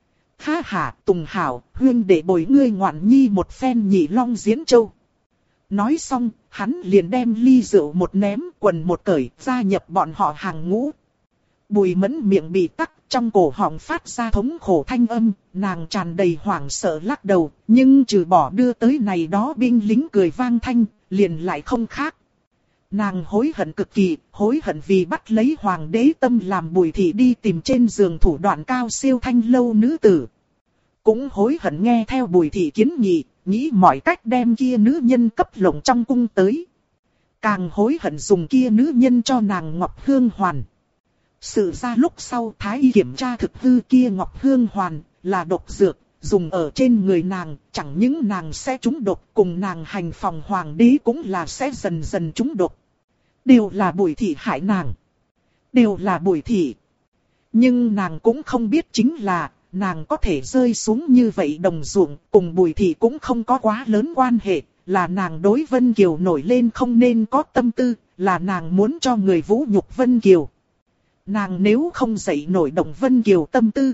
Ha ha, Tùng hảo, huyên để bồi ngươi ngoạn nhi một phen nhị long diễn châu. Nói xong, hắn liền đem ly rượu một ném, quần một cởi, gia nhập bọn họ hàng ngũ. Bùi Mẫn miệng bị tắc, trong cổ họng phát ra thống khổ thanh âm, nàng tràn đầy hoảng sợ lắc đầu, nhưng trừ bỏ đưa tới này đó binh lính cười vang thanh, liền lại không khác. Nàng hối hận cực kỳ, hối hận vì bắt lấy hoàng đế tâm làm Bùi thị đi tìm trên giường thủ đoạn cao siêu thanh lâu nữ tử. Cũng hối hận nghe theo Bùi thị kiến nghị, nghĩ mọi cách đem kia nữ nhân cấp lộng trong cung tới. Càng hối hận dùng kia nữ nhân cho nàng Ngọc Hương Hoàn. Sự ra lúc sau thái y kiểm tra thực hư kia Ngọc Hương Hoàn là độc dược, dùng ở trên người nàng, chẳng những nàng sẽ trúng độc, cùng nàng hành phòng hoàng đế cũng là sẽ dần dần trúng độc. Đều là Bùi thị hại nàng. Đều là Bùi thị. Nhưng nàng cũng không biết chính là, nàng có thể rơi xuống như vậy đồng ruộng, cùng Bùi thị cũng không có quá lớn quan hệ, là nàng đối Vân Kiều nổi lên không nên có tâm tư, là nàng muốn cho người vũ nhục Vân Kiều. Nàng nếu không dậy nổi động Vân Kiều tâm tư,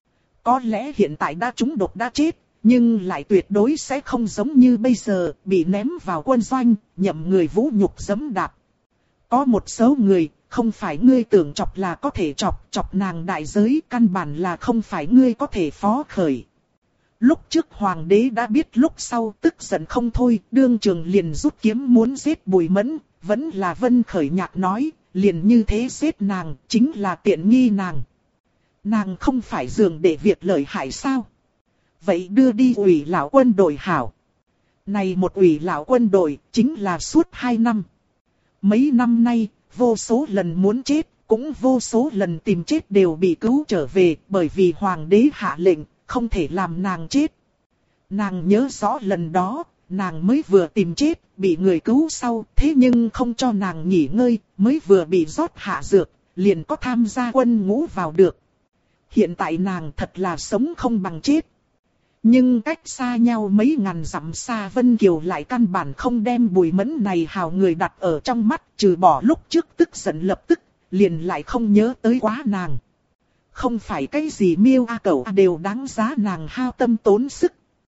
có lẽ hiện tại đã trúng độc đã chết, nhưng lại tuyệt đối sẽ không giống như bây giờ, bị ném vào quân doanh, nhậm người vũ nhục giẫm đạp. Có một số người, không phải ngươi tưởng chọc là có thể chọc nàng đại giới, căn bản là không phải ngươi có thể phó khởi. Lúc trước hoàng đế đã biết lúc sau tức giận không thôi, đương trường liền rút kiếm muốn giết Bùi Mẫn, vẫn là Vân Khởi Nhạc nói, liền như thế giết nàng, chính là tiện nghi nàng. Nàng không phải dường để việc lợi hại sao? Vậy đưa đi ủy lão quân đội hảo. Này một ủy lão quân đội, chính là suốt 2 năm. Mấy năm nay, vô số lần muốn chết, cũng vô số lần tìm chết đều bị cứu trở về, bởi vì hoàng đế hạ lệnh, không thể làm nàng chết. Nàng nhớ rõ lần đó, nàng mới vừa tìm chết, bị người cứu sau, thế nhưng không cho nàng nghỉ ngơi, mới vừa bị rót hạ dược, liền có tham gia quân ngũ vào được. Hiện tại nàng thật là sống không bằng chết. Nhưng cách xa nhau mấy ngàn dặm xa, Vân Kiều lại căn bản không đem Bùi Mẫn này hào người đặt ở trong mắt, trừ bỏ lúc trước tức giận lập tức, liền lại không nhớ tới quá nàng. Không phải cái gì miêu a cẩu đều đáng giá nàng hao tâm tốn sức.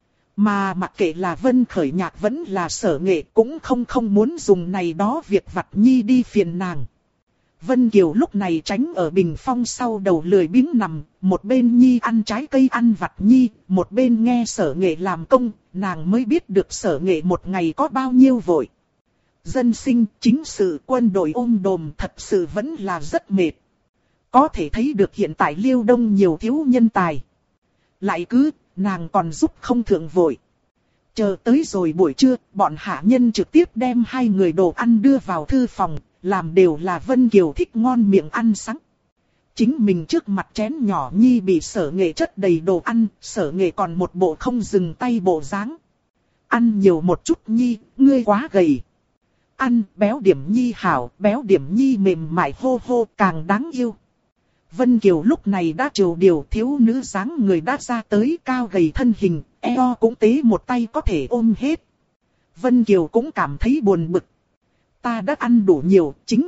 Mà mặc kệ là Vân Khởi Nhạc vẫn là Sở Nghệ cũng không muốn dùng này đó việc vặt nhi đi phiền nàng. Vân Kiều lúc này tránh ở bình phong sau đầu lười biếng nằm, một bên nhi ăn trái cây ăn vặt nhi, một bên nghe Sở Nghệ làm công, nàng mới biết được Sở Nghệ một ngày có bao nhiêu vội. Dân sinh, chính sự, quân đội ôm đồm thật sự vẫn là rất mệt. Có thể thấy được hiện tại Liêu Đông nhiều thiếu nhân tài. Lại cứ, nàng còn giúp không thượng vội. Chờ tới rồi buổi trưa, bọn hạ nhân trực tiếp đem 2 người đồ ăn đưa vào thư phòng, làm đều là Vân Kiều thích ngon miệng ăn sáng. Chính mình trước mặt chén nhỏ nhi bị Sở Nghệ chất đầy đồ ăn, Sở Nghệ còn một bộ không dừng tay bộ dáng. Ăn nhiều một chút nhi, ngươi quá gầy. Ăn béo điểm nhi hảo, béo điểm nhi mềm mại hô hô càng đáng yêu. Vân Kiều lúc này đã trầu điều thiếu nữ dáng người đã ra tới cao gầy thân hình, eo cũng tế một tay có thể ôm hết. Vân Kiều cũng cảm thấy buồn bực. Ta đã ăn đủ nhiều, chính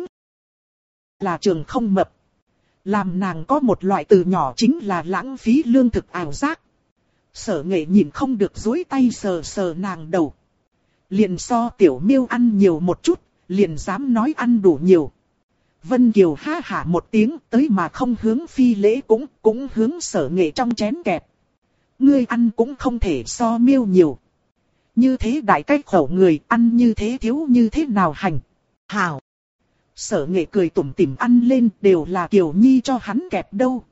là trường không mập. Làm nàng có một loại từ nhỏ chính là lãng phí lương thực ảo giác. Sở Nghệ nhìn không được duỗi tay sờ sờ nàng đầu. Liền so tiểu miêu ăn nhiều một chút, liền dám nói ăn đủ nhiều. Vân Kiều ha hả một tiếng tới mà không hướng phi lễ cũng hướng Sở Nghệ trong chén kẹp. Ngươi ăn cũng không thể so miêu nhiều. Như thế đại cách khẩu người ăn như thế thiếu như thế nào hành. Hảo. Sở Nghệ cười tủm tỉm ăn lên đều là Kiều Nhi cho hắn kẹp đâu.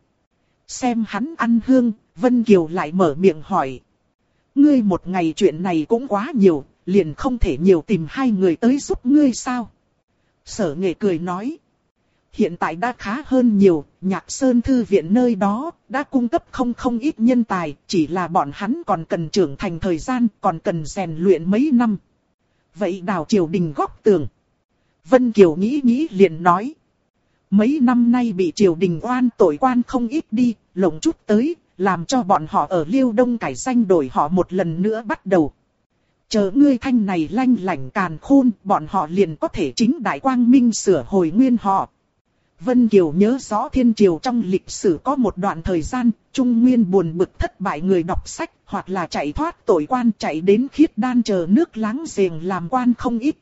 Xem hắn ăn hương, Vân Kiều lại mở miệng hỏi. Ngươi một ngày chuyện này cũng quá nhiều, liền không thể nhiều tìm hai người tới giúp ngươi sao? Sở Nghệ cười nói. Hiện tại đã khá hơn nhiều, Nhạc Sơn Thư viện nơi đó đã cung cấp không ít nhân tài, chỉ là bọn hắn còn cần trưởng thành thời gian, còn cần rèn luyện mấy năm. Vậy đào triều đình góc tường. Vân Kiều nghĩ liền nói. Mấy năm nay bị triều đình oan tội quan không ít đi, lộng chút tới, làm cho bọn họ ở Liêu Đông cải danh đổi họ một lần nữa bắt đầu. Chờ ngươi thanh này lanh lảnh càn khôn, bọn họ liền có thể chính đại quang minh sửa hồi nguyên họ. Vân Kiều nhớ rõ thiên triều trong lịch sử có một đoạn thời gian, Trung Nguyên buồn bực thất bại người đọc sách, hoặc là chạy thoát tội quan chạy đến Khiết Đan chờ nước láng giềng làm quan không ít.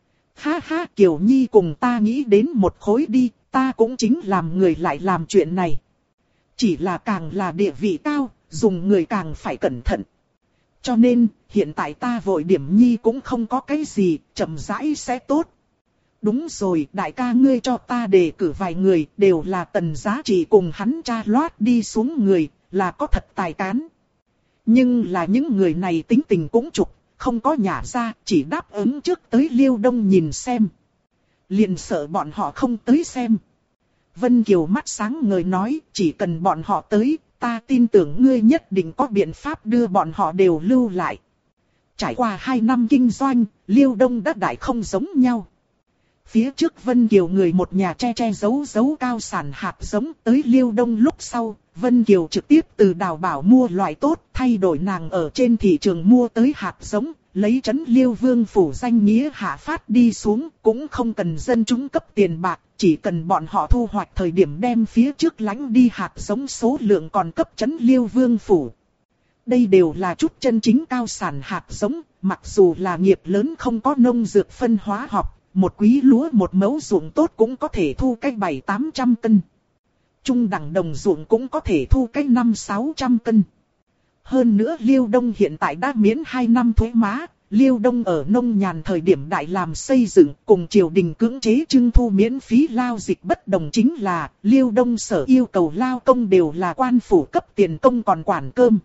Ha ha, Kiều Nhi cùng ta nghĩ đến một khối đi, ta cũng chính làm người lại làm chuyện này. Chỉ là càng là địa vị cao, dùng người càng phải cẩn thận. Cho nên, hiện tại ta vội điểm Nhi cũng không có cái gì, chậm rãi sẽ tốt. Đúng rồi, đại ca ngươi cho ta đề cử vài người, đều là Tần Giá Trị cùng hắn cha loát đi xuống người, là có thật tài cán. Nhưng là những người này tính tình cũng trục, không có nhả ra, chỉ đáp ứng trước tới Liêu Đông nhìn xem. Liền sợ bọn họ không tới xem. Vân Kiều mắt sáng ngời nói, chỉ cần bọn họ tới, ta tin tưởng ngươi nhất định có biện pháp đưa bọn họ đều lưu lại. Trải qua 2 năm kinh doanh, Liêu Đông đã đại không giống nhau. Phía trước Vân Kiều người một nhà che giấu cao sản hạt giống tới Liêu Đông lúc sau, Vân Kiều trực tiếp từ Đào Bảo mua loại tốt, thay đổi nàng ở trên thị trường mua tới hạt giống, lấy trấn Liêu Vương phủ danh nghĩa hạ phát đi xuống, cũng không cần dân chúng cấp tiền bạc, chỉ cần bọn họ thu hoạch thời điểm đem phía trước lãnh đi hạt giống số lượng còn cấp trấn Liêu Vương phủ. Đây đều là chút chân chính cao sản hạt giống, mặc dù là nghiệp lớn không có nông dược phân hóa học. Một quý lúa một mẫu ruộng tốt cũng có thể thu cái 700-800 cân. Trung đẳng đồng ruộng cũng có thể thu cái 500-600 cân. Hơn nữa Liêu Đông hiện tại đã miễn 2 năm thuế má. Liêu Đông ở nông nhàn thời điểm đại làm xây dựng cùng triều đình cưỡng chế trưng thu miễn phí lao dịch bất đồng chính là Liêu Đông sở yêu cầu lao công đều là quan phủ cấp tiền công còn quản cơm.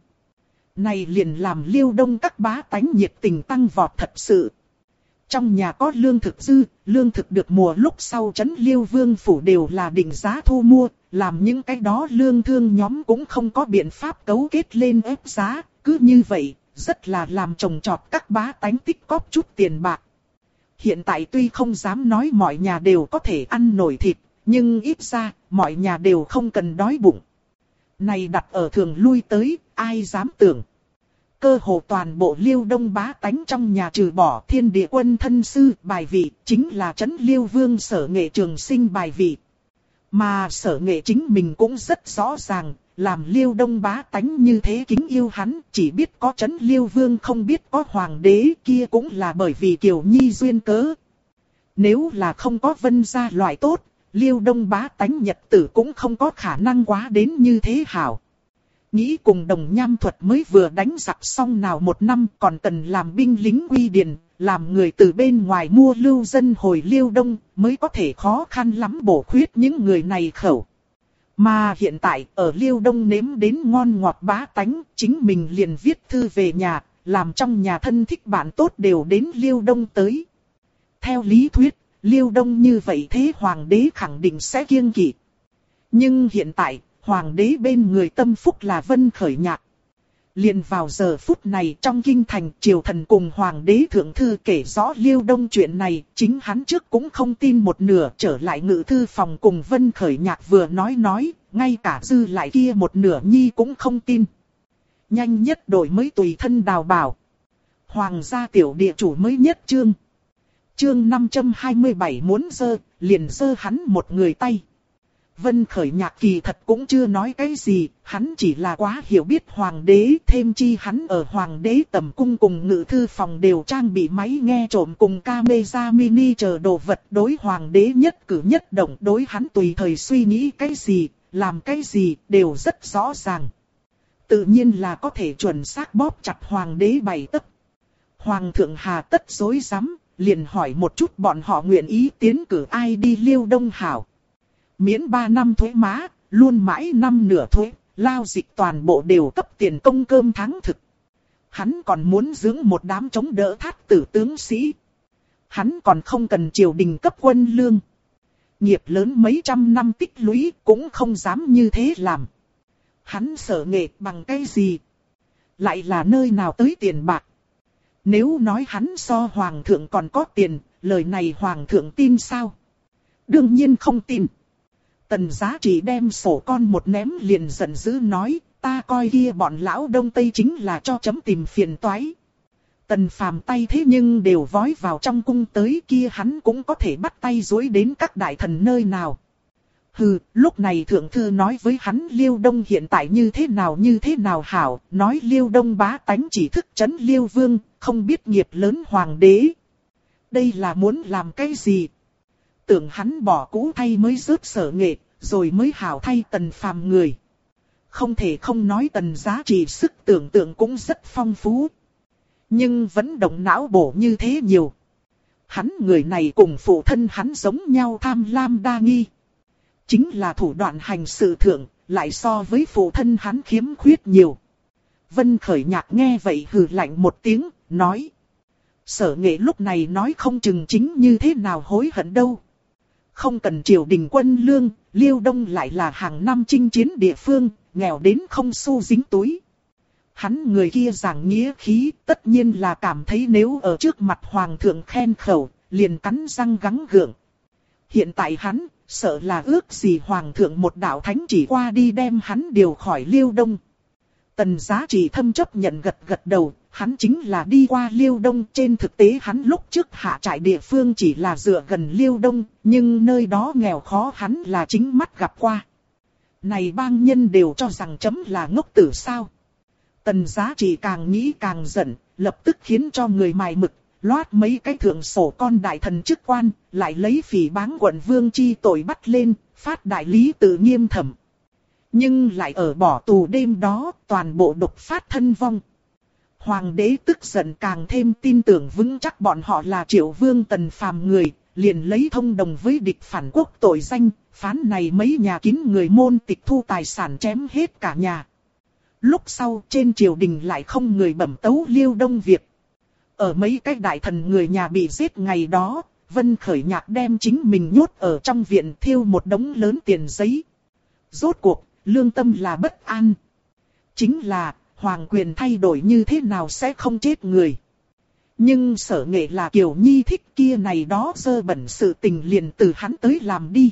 Này liền làm Liêu Đông các bá tánh nhiệt tình tăng vọt thật sự. Trong nhà có lương thực dư, lương thực được mùa lúc sau trấn Liêu Vương phủ đều là định giá thu mua, làm những cái đó lương thương nhóm cũng không có biện pháp cấu kết lên ép giá, cứ như vậy, rất là làm trồng trọt các bá tánh tích cóp chút tiền bạc. Hiện tại tuy không dám nói mọi nhà đều có thể ăn nổi thịt, nhưng ít ra, mọi nhà đều không cần đói bụng. Này đặt ở thường lui tới, ai dám tưởng. Cơ hồ toàn bộ Liêu Đông bá tánh trong nhà trừ bỏ Thiên Địa Quân thân sư bài vị, chính là trấn Liêu Vương Sở Nghệ trường sinh bài vị. Mà Sở Nghệ chính mình cũng rất rõ ràng, làm Liêu Đông bá tánh như thế kính yêu hắn, chỉ biết có trấn Liêu Vương không biết có hoàng đế, kia cũng là bởi vì Kiều Nhi duyên cớ. Nếu là không có Vân gia loại tốt, Liêu Đông bá tánh nhật tử cũng không có khả năng quá đến như thế hảo. Nghĩ cùng Đồng Nham Thuật mới vừa đánh giặc xong nào 1 năm còn cần làm binh lính quy điền, làm người từ bên ngoài mua lưu dân hồi Liêu Đông mới có thể khó khăn lắm bổ khuyết những người này khẩu. Mà hiện tại ở Liêu Đông nếm đến ngon ngọt bá tánh, chính mình liền viết thư về nhà, làm trong nhà thân thích bạn tốt đều đến Liêu Đông tới. Theo lý thuyết, Liêu Đông như vậy thế hoàng đế khẳng định sẽ kiêng kỵ. Nhưng hiện tại, hoàng đế bên người tâm phúc là Vân Khởi Nhạc. Liền vào giờ phút này trong kinh thành, triều thần cùng hoàng đế thượng thư kể rõ Liêu Đông chuyện này, chính hắn trước cũng không tin một nửa, trở lại ngự thư phòng cùng Vân Khởi Nhạc vừa nói, ngay cả dư lại kia một nửa nhi cũng không tin. Nhanh nhất đổi mới tùy thân đào bảo. Hoàng gia tiểu địa chủ mới nhất chương. Chương 527 muốn dơ, liền dơ hắn một người tay. Vân Khởi Nhạc kỳ thật cũng chưa nói cái gì, hắn chỉ là quá hiểu biết hoàng đế, thêm chi hắn ở hoàng đế tầm cung cùng ngự thư phòng đều trang bị máy nghe trộm cùng camera mini chờ đồ vật, đối hoàng đế nhất cử nhất động, đối hắn tùy thời suy nghĩ cái gì, làm cái gì, đều rất rõ ràng. Tự nhiên là có thể chuẩn xác bóp chặt hoàng đế bày tấc. Hoàng thượng hà tất dối rắm, liền hỏi một chút bọn họ nguyện ý tiến cử ai đi Liêu Đông hảo. Miễn 3 năm thuế má, luôn mãi năm nửa thuế, lao dịch toàn bộ đều cấp tiền công cơm tháng thực. Hắn còn muốn dưỡng một đám chống đỡ thát tử tướng sĩ. Hắn còn không cần triều đình cấp quân lương. Nghiệp lớn mấy trăm năm tích lũy cũng không dám như thế làm. Hắn sở nghệ bằng cái gì? Lại là nơi nào tới tiền bạc? Nếu nói hắn so hoàng thượng còn có tiền, lời này hoàng thượng tin sao? Đương nhiên không tin. Tần Giá Trị đem sổ con một ném liền giận dữ nói, ta coi kia bọn lão Đông Tây chính là cho chấm tìm phiền toái. Tần Phàm tay thế nhưng đều vói vào trong cung tới, kia hắn cũng có thể bắt tay dối đến các đại thần nơi nào. Hừ, lúc này thượng thư nói với hắn Liêu Đông hiện tại như thế nào hảo, nói Liêu Đông bá tánh chỉ thức trấn Liêu Vương, không biết nghiệp lớn hoàng đế. Đây là muốn làm cái gì? Tưởng hắn bỏ cũ thay mới rớt sở nghệ, rồi mới hảo thay Tần Phàm người. Không thể không nói Tần Giá Trị sức tưởng tượng cũng rất phong phú. Nhưng vẫn động não bổ như thế nhiều. Hắn người này cùng phụ thân hắn giống nhau tham lam đa nghi. Chính là thủ đoạn hành sự thượng, lại so với phụ thân hắn khiếm khuyết nhiều. Vân Khởi Nhạc nghe vậy hừ lạnh một tiếng, nói. Sở nghệ lúc này nói không chừng chính như thế nào hối hận đâu. Không cần triều đình quân lương, Liêu Đông lại là hàng năm chinh chiến địa phương, nghèo đến không xu dính túi. Hắn người kia giảng nghĩa khí, tất nhiên là cảm thấy nếu ở trước mặt hoàng thượng khen khẩu, liền cắn răng gắng gượng. Hiện tại hắn, sợ là ước gì hoàng thượng một đạo thánh chỉ qua đi đem hắn điều khỏi Liêu Đông. Tần Giá Trị thâm chấp nhận gật gật đầu, hắn chính là đi qua Liêu Đông, trên thực tế hắn lúc trước hạ trại địa phương chỉ là dựa gần Liêu Đông, nhưng nơi đó nghèo khó hắn là chính mắt gặp qua. Này bang nhân đều cho rằng chấm là ngốc tử sao. Tần Giá Trị càng nghĩ càng giận, lập tức khiến cho người mài mực, loát mấy cái thượng sổ con đại thần chức quan, lại lấy phỉ báng quận vương chi tội bắt lên, phát đại lý tự nghiêm thẩm. Nhưng lại ở bỏ tù đêm đó, toàn bộ độc phát thân vong. Hoàng đế tức giận càng thêm tin tưởng vững chắc bọn họ là Triệu Vương Tần Phàm người, liền lấy thông đồng với địch phản quốc tội danh, phán này mấy nhà kín người môn tịch thu tài sản chém hết cả nhà. Lúc sau trên triều đình lại không người bẩm tấu Liêu Đông việc. Ở mấy cái đại thần người nhà bị giết ngày đó, Vân Khởi Nhạc đem chính mình nhốt ở trong viện thiêu một đống lớn tiền giấy. Rốt cuộc, lương tâm là bất an. Chính là, hoàng quyền thay đổi như thế nào sẽ không chết người. Nhưng sở nghệ là Kiều Nhi thích kia này đó dơ bẩn sự tình liền từ hắn tới làm đi.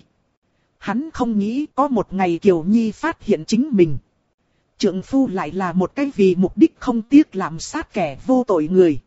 Hắn không nghĩ có một ngày Kiều Nhi phát hiện chính mình. Trượng phu lại là một cái vì mục đích không tiếc làm sát kẻ vô tội người.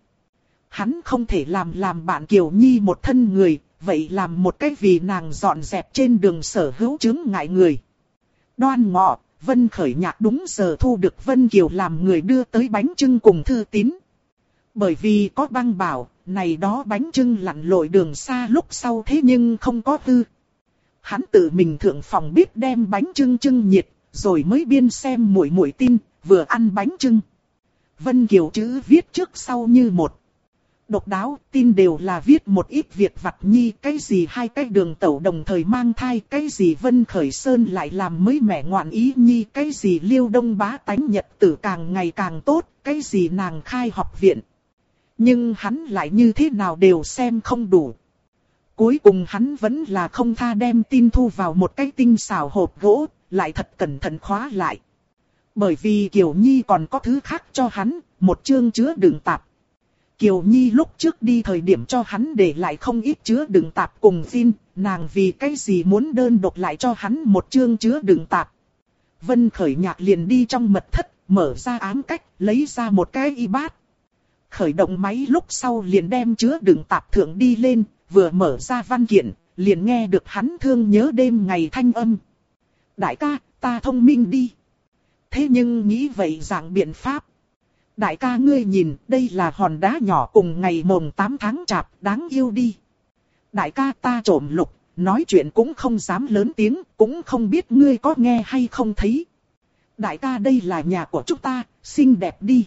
Hắn không thể làm bạn Kiều Nhi một thân người, vậy làm một cái vì nàng dọn dẹp trên đường sở hữu chướng ngại người. Đoan Ngọ, Vân Khởi Nhạc đúng giờ thu được Vân Kiều làm người đưa tới bánh chưng cùng thư tín. Bởi vì có băng bảo, này đó bánh chưng lặn lội đường xa lúc sau thế nhưng không có hư. Hắn tự mình thượng phòng bếp đem bánh chưng chưng nhiệt, rồi mới biên xem muội muội tin, vừa ăn bánh chưng. Vân Kiều chữ viết trước sau như một. Độc đáo, tin đều là viết một ít việc vặt nhi, cái gì hai cái đường tẩu đồng thời mang thai, cái gì Vân Khởi Sơn lại làm mới mẻ ngoạn ý nhi, cái gì Liêu Đông bá tánh nhật tử càng ngày càng tốt, cái gì nàng khai học viện. Nhưng hắn lại như thế nào đều xem không đủ. Cuối cùng hắn vẫn là không tha đem tin thu vào một cái tinh xảo hộp gỗ, lại thật cẩn thận khóa lại. Bởi vì Kiều Nhi còn có thứ khác cho hắn, một chương chứa đựng tạp. Kiều Nhi lúc trước đi thời điểm cho hắn để lại không ít chứa đựng tạp cùng phim, nàng vì cái gì muốn đơn độc lại cho hắn một chương chứa đựng tạp. Vân Khởi Nhạc liền đi trong mật thất, mở ra ám cách, lấy ra một cái y bát. Khởi động máy lúc sau liền đem chứa đựng tạp thượng đi lên, vừa mở ra văn kiện, liền nghe được hắn thương nhớ đêm ngày thanh âm. Đại ca, ta thông minh đi. Thế nhưng nghĩ vậy dạng biện pháp. Đại ca ngươi nhìn, đây là hòn đá nhỏ cùng ngày mồng 8 tháng chạp, đáng yêu đi. Đại ca ta trộm lục, nói chuyện cũng không dám lớn tiếng, cũng không biết ngươi có nghe hay không thấy. Đại ca đây là nhà của chúng ta, xinh đẹp đi.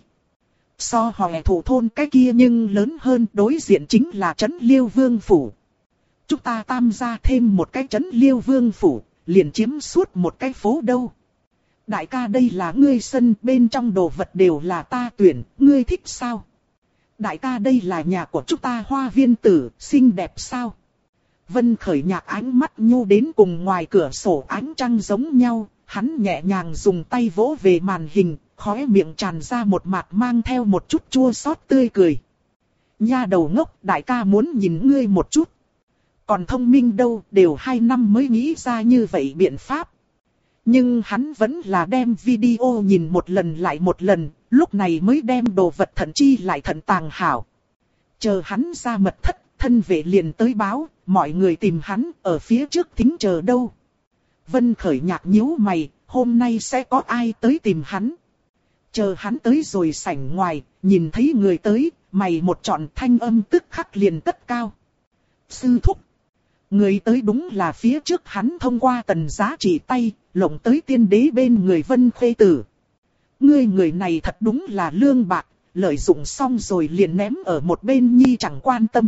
So Hoè Thủ thôn cái kia nhưng lớn hơn, đối diện chính là trấn Liêu Vương Phủ. Chúng ta tam gia thêm một cái trấn Liêu Vương Phủ, liền chiếm suốt một cái phố đâu. Đại ca đây là ngươi sân, bên trong đồ vật đều là ta tuyển, ngươi thích sao? Đại ca đây là nhà của chúng ta Hoa Viên Tử, xinh đẹp sao? Vân Khởi Nhạc ánh mắt nhu đến cùng ngoài cửa sổ ánh trăng giống nhau, hắn nhẹ nhàng dùng tay vỗ về màn hình, khóe miệng tràn ra một mặt mang theo một chút chua xót tươi cười. Nha đầu ngốc, đại ca muốn nhìn ngươi một chút. Còn thông minh đâu, đều 2 năm mới nghĩ ra như vậy biện pháp. Nhưng hắn vẫn là đem video nhìn một lần lại một lần, lúc này mới đem đồ vật thận chi lại thận tàng hảo. Chờ hắn ra mật thất, thân vệ liền tới báo, mọi người tìm hắn ở phía trước thính chờ đâu. Vân Khởi Nhạc nhíu mày, hôm nay sẽ có ai tới tìm hắn. Chờ hắn tới rồi sảnh ngoài, nhìn thấy người tới, mày một trọn thanh âm tức khắc liền cất cao. Sư thúc. Người tới đúng là phía trước hắn thông qua Tần Giá chỉ tay, lộng tới tiên đế bên người Vân Khê Tử. Người này thật đúng là lương bạc, lợi dụng xong rồi liền ném ở một bên nhi chẳng quan tâm.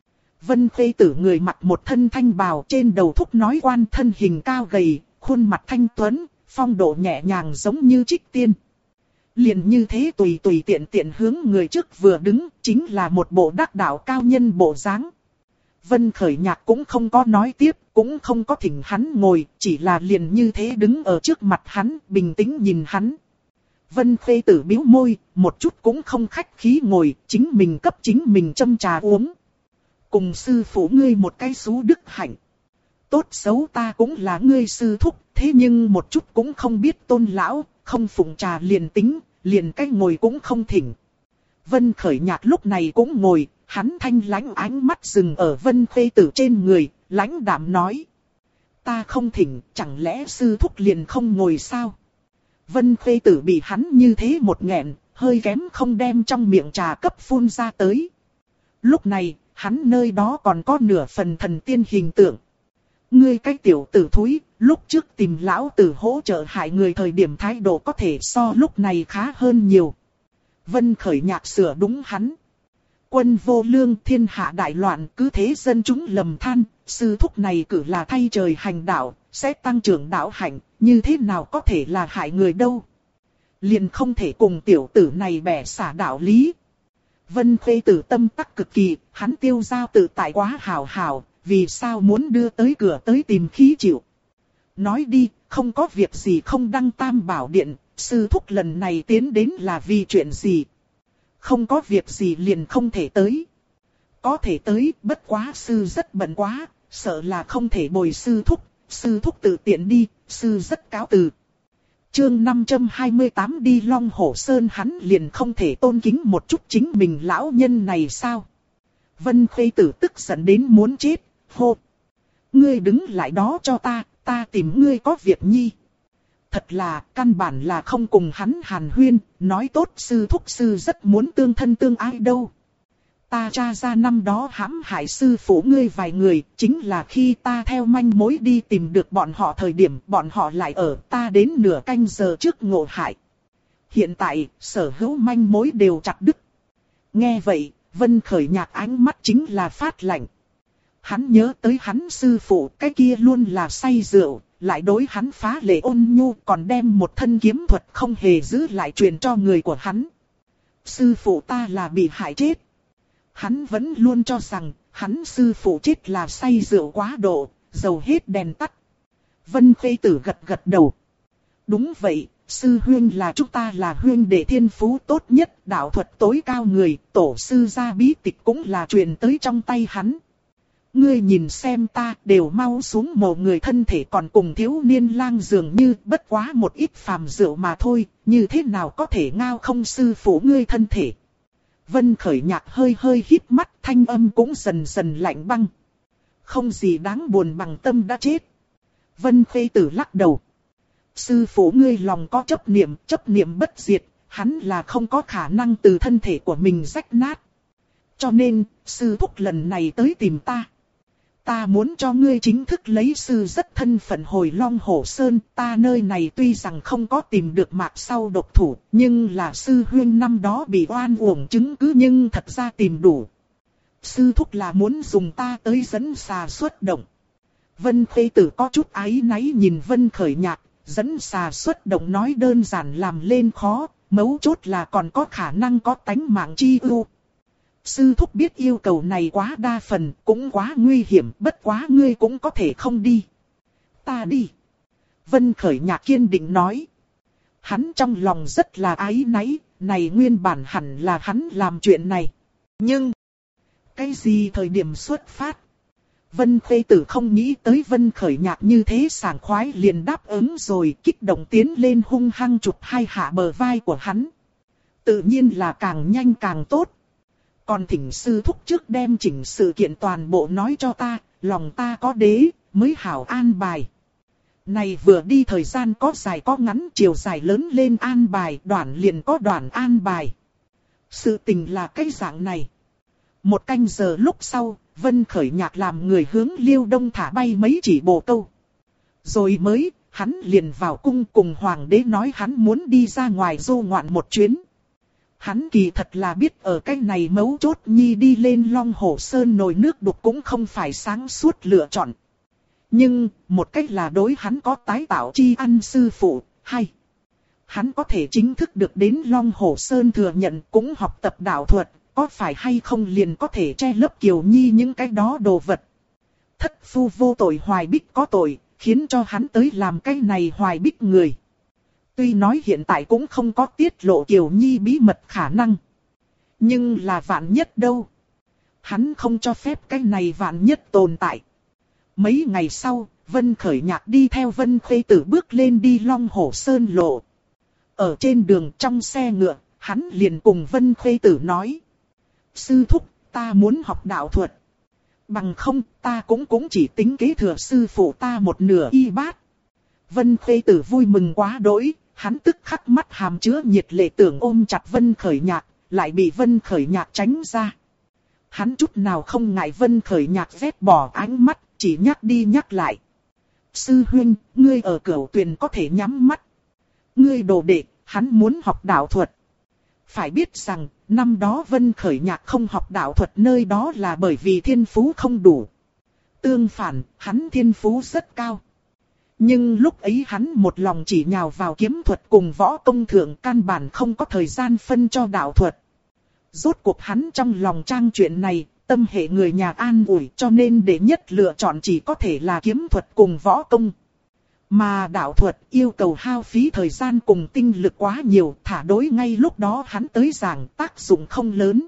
Vân Khê Tử người mặc một thân thanh bào, trên đầu thúc nói quan, thân hình cao gầy, khuôn mặt thanh tuấn, phong độ nhẹ nhàng giống như trích tiên. Liền như thế tùy tiện tiện hướng người trước vừa đứng, chính là một bộ đắc đạo cao nhân bộ dáng. Vân Khởi Nhạc cũng không có nói tiếp, cũng không có thỉnh hắn ngồi, chỉ là liền như thế đứng ở trước mặt hắn, bình tĩnh nhìn hắn. Vân Khê Tử bĩu môi, một chút cũng không khách khí ngồi, chính mình cấp chính mình châm trà uống. Cùng sư phụ ngươi một cái xú đức hạnh. Tốt xấu ta cũng là ngươi sư thúc, thế nhưng một chút cũng không biết tôn lão, không phụng trà liền tính, liền cách ngồi cũng không thỉnh. Vân Khởi Nhạc lúc này cũng ngồi, hắn thanh lãnh ánh mắt dừng ở Vân Khê Tử trên người, lãnh đạm nói. Ta không thỉnh, chẳng lẽ sư thúc liền không ngồi sao? Vân Khê Tử bị hắn như thế một nghẹn, hơi kém không đem trong miệng trà cấp phun ra tới. Lúc này, hắn nơi đó còn có nửa phần thần tiên hình tượng. Ngươi cái tiểu tử thúi, lúc trước tìm lão tử hỗ trợ hại người thời điểm thái độ có thể so lúc này khá hơn nhiều. Vân Khởi Nhạc sửa đúng hắn. Quân vô lương, thiên hạ đại loạn, cứ thế dân chúng lầm than, sư thúc này cử là thay trời hành đạo, sẽ tăng trưởng đạo hạnh, như thế nào có thể là hại người đâu. Liền không thể cùng tiểu tử này bẻ xả đạo lý. Vân Khê Tử tâm tắc cực kỳ, hắn tiêu giao tự tại quá hào, vì sao muốn đưa tới cửa tới tìm khí chịu. Nói đi, không có việc gì không đăng Tam Bảo Điện, sư thúc lần này tiến đến là vì chuyện gì. Không có việc gì liền không thể tới. Có thể tới, bất quá sư rất bận quá, sợ là không thể bồi sư thúc tự tiện đi, sư rất cáo từ. Chương 528 đi Long Hổ Sơn hắn liền không thể tôn kính một chút chính mình lão nhân này sao? Vân Khê Tử tức giận đến muốn chết, hô. Ngươi đứng lại đó cho ta tìm ngươi có việc nhi. Thật là, căn bản là không cùng hắn hàn huyên, nói tốt sư thúc sư rất muốn tương thân tương ái đâu. Ta tra ra năm đó hãm hại sư phụ ngươi vài người, chính là khi ta theo manh mối đi tìm được bọn họ thời điểm bọn họ lại ở ta đến nửa canh giờ trước ngộ hại. Hiện tại, sở hữu manh mối đều chặt đứt. Nghe vậy, Vân Khởi Nhạc ánh mắt chính là phát lạnh. Hắn nhớ tới hắn sư phụ, cái kia luôn là say rượu, lại đối hắn phá lệ ôn nhu, còn đem một thân kiếm thuật không hề giữ lại truyền cho người của hắn. Sư phụ ta là bị hại chết. Hắn vẫn luôn cho rằng, hắn sư phụ chết là say rượu quá độ, dầu hết đèn tắt. Vân Khê Tử gật gật đầu. Đúng vậy, sư huynh là chúng ta là huynh đệ thiên phú tốt nhất, đạo thuật tối cao người, tổ sư gia bí tịch cũng là truyền tới trong tay hắn. Ngươi nhìn xem ta đều mau xuống mồ người, thân thể còn cùng thiếu niên lang dường như, bất quá một ít phàm rượu mà thôi, như thế nào có thể ngao không sư phụ ngươi thân thể. Vân Khởi Nhạc hơi hơi hít mắt, thanh âm cũng dần dần lạnh băng. Không gì đáng buồn bằng tâm đã chết. Vân Khê Tử lắc đầu. Sư phụ ngươi lòng có chấp niệm bất diệt, hắn là không có khả năng từ thân thể của mình rách nát. Cho nên, sư thúc lần này tới tìm ta. Ta muốn cho ngươi chính thức lấy sư rất thân phận hồi Long Hổ Sơn, ta nơi này tuy rằng không có tìm được mạc sau độc thủ, nhưng là sư huynh năm đó bị oan uổng chứng cứ nhưng thật ra tìm đủ. Sư thúc là muốn dùng ta tới dẫn xà xuất động. Vân Khê Tử có chút áy náy nhìn Vân Khởi Nhạc, dẫn xà xuất động nói đơn giản làm lên khó, mấu chốt là còn có khả năng có tánh mạng chi ưu. Sư thúc biết yêu cầu này quá đa phần, cũng quá nguy hiểm, bất quá ngươi cũng có thể không đi. Ta đi. Vân Khởi Nhạc kiên định nói. Hắn trong lòng rất là áy náy, này nguyên bản hẳn là hắn làm chuyện này. Nhưng, cái gì thời điểm xuất phát? Vân Khê Tử không nghĩ tới Vân Khởi Nhạc như thế sảng khoái liền đáp ứng rồi, kích động tiến lên hung hăng chụp hai hạ bờ vai của hắn. Tự nhiên là càng nhanh càng tốt. Còn thỉnh sư thúc trước đem chỉnh sự kiện toàn bộ nói cho ta, lòng ta có đế, mới hảo an bài. Này vừa đi thời gian có dài có ngắn, chiều dài lớn lên an bài, đoạn liền có đoạn an bài. Sự tình là cái dạng này. 1 canh giờ lúc sau, Vân Khởi Nhạc làm người hướng Liêu Đông thả bay mấy chỉ bồ câu. Rồi mới, hắn liền vào cung cùng hoàng đế nói hắn muốn đi ra ngoài du ngoạn một chuyến. Hắn kỳ thật là biết ở cái này mấu chốt nhi đi lên Long Hổ Sơn nồi nước đục cũng không phải sáng suốt lựa chọn. Nhưng, một cách là đối hắn có tái tạo chi ăn sư phụ, hay. Hắn có thể chính thức được đến Long Hổ Sơn thừa nhận cũng học tập đạo thuật, có phải hay không liền có thể che lấp Kiều Nhi những cái đó đồ vật. Thất phu vô tội Hoài Bích có tội, khiến cho hắn tới làm cái này Hoài Bích người. Tuy nói hiện tại cũng không có tiết lộ Kiều Nhi bí mật khả năng. Nhưng là vạn nhất đâu. Hắn không cho phép cái này vạn nhất tồn tại. Mấy ngày sau, Vân Khởi Nhạc đi theo Vân Khê Tử bước lên đi Long Hổ Sơn lộ. Ở trên đường trong xe ngựa, hắn liền cùng Vân Khê Tử nói. Sư thúc, ta muốn học đạo thuật. Bằng không, ta cũng chỉ tính kế thừa sư phụ ta một nửa y bát. Vân Khê Tử vui mừng quá đỗi, hắn tức khắc mắt hàm chứa nhiệt lệ tưởng ôm chặt Vân Khởi Nhạc, lại bị Vân Khởi Nhạc tránh ra. Hắn chút nào không ngại Vân Khởi Nhạc vét bỏ ánh mắt, chỉ nhắc đi nhắc lại. Sư huynh, ngươi ở Cửu Tuyền có thể nhắm mắt. Ngươi đồ đệ, hắn muốn học đạo thuật. Phải biết rằng, năm đó Vân Khởi Nhạc không học đạo thuật nơi đó là bởi vì thiên phú không đủ. Tương phản, hắn thiên phú rất cao. Nhưng lúc ấy hắn một lòng chỉ nhào vào kiếm thuật cùng võ công thượng, căn bản không có thời gian phân cho đạo thuật. Rốt cuộc hắn trong lòng trang chuyện này, tâm hệ người nhà an ủi, cho nên để nhất lựa chọn chỉ có thể là kiếm thuật cùng võ công. Mà đạo thuật yêu cầu hao phí thời gian cùng tinh lực quá nhiều, thả đối ngay lúc đó hắn tới giảng tác dụng không lớn.